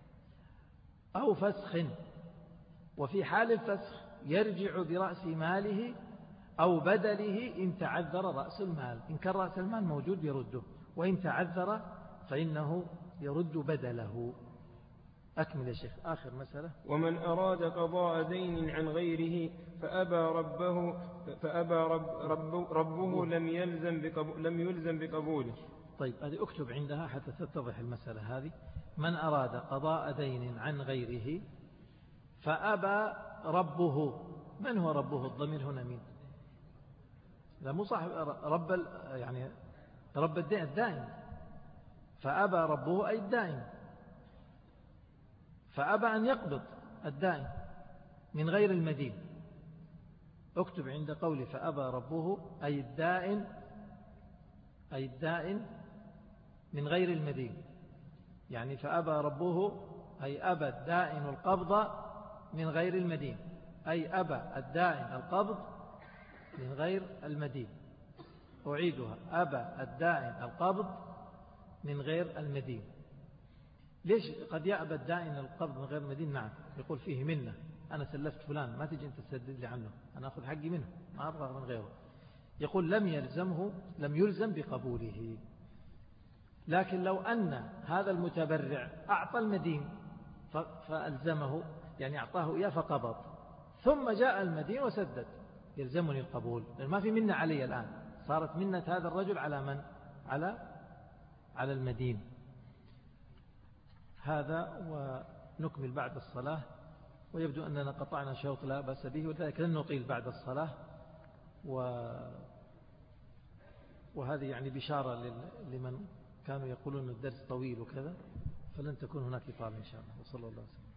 أو فسخ. وفي حال الفسخ يرجع برأس ماله أو بدله إن تعذر رأس المال. إن كان رأس المال موجود يرده، وإن تعذر فإنه يرد بدله. أكمل يا شيخ. آخر مسألة. ومن أراد قضاء دين عن غيره فأبى ربه لم يلزم بقبوله. طيب هذه أكتب عندها حتى تتضح المسألة هذه. من أراد قضاء دين عن غيره فأبى ربه. من هو ربه؟ الضمير هنا مين؟ لا مو صاحب رب، يعني رب الدين الدائم. فأبى ربه أي الدائم، فأبى أن يقبض الدائم من غير المدين. اكتب عند قولي فأبى ربه أي الدائن من غير المدين. يعني فأبى ربه أي أبى الدائن القبض من غير المدين، أي أبى الدائن القبض من غير المدين. أعيدها، أبى الدائن القبض من غير المدين. ليش قد يأبى الدائن القبض من غير المدين؟ نعم يقول فيه منه، أنا سلفت فلان ما تجي أنت تسدد لي عنه، أنا أخذ حقي منه ما أبغى من غيره. يقول لم يلزم بقبوله. لكن لو أن هذا المتبرع أعطى المدين فألزمه، يعني أعطاه إياه فقبض، ثم جاء المدين وسدد، يلزمني القبول، لأن ما في منة علي الآن، صارت منة هذا الرجل على من؟ على المدين. هذا، ونكمل بعد الصلاة. ويبدو أننا قطعنا شوط لا بأس به، ولذلك لن نطيل بعد الصلاة. وهذه يعني بشارة لمن كانوا يقولون الدرس طويل وكذا، فلن تكون هناك إطالة إن شاء الله. وصلى الله عليه وسلم.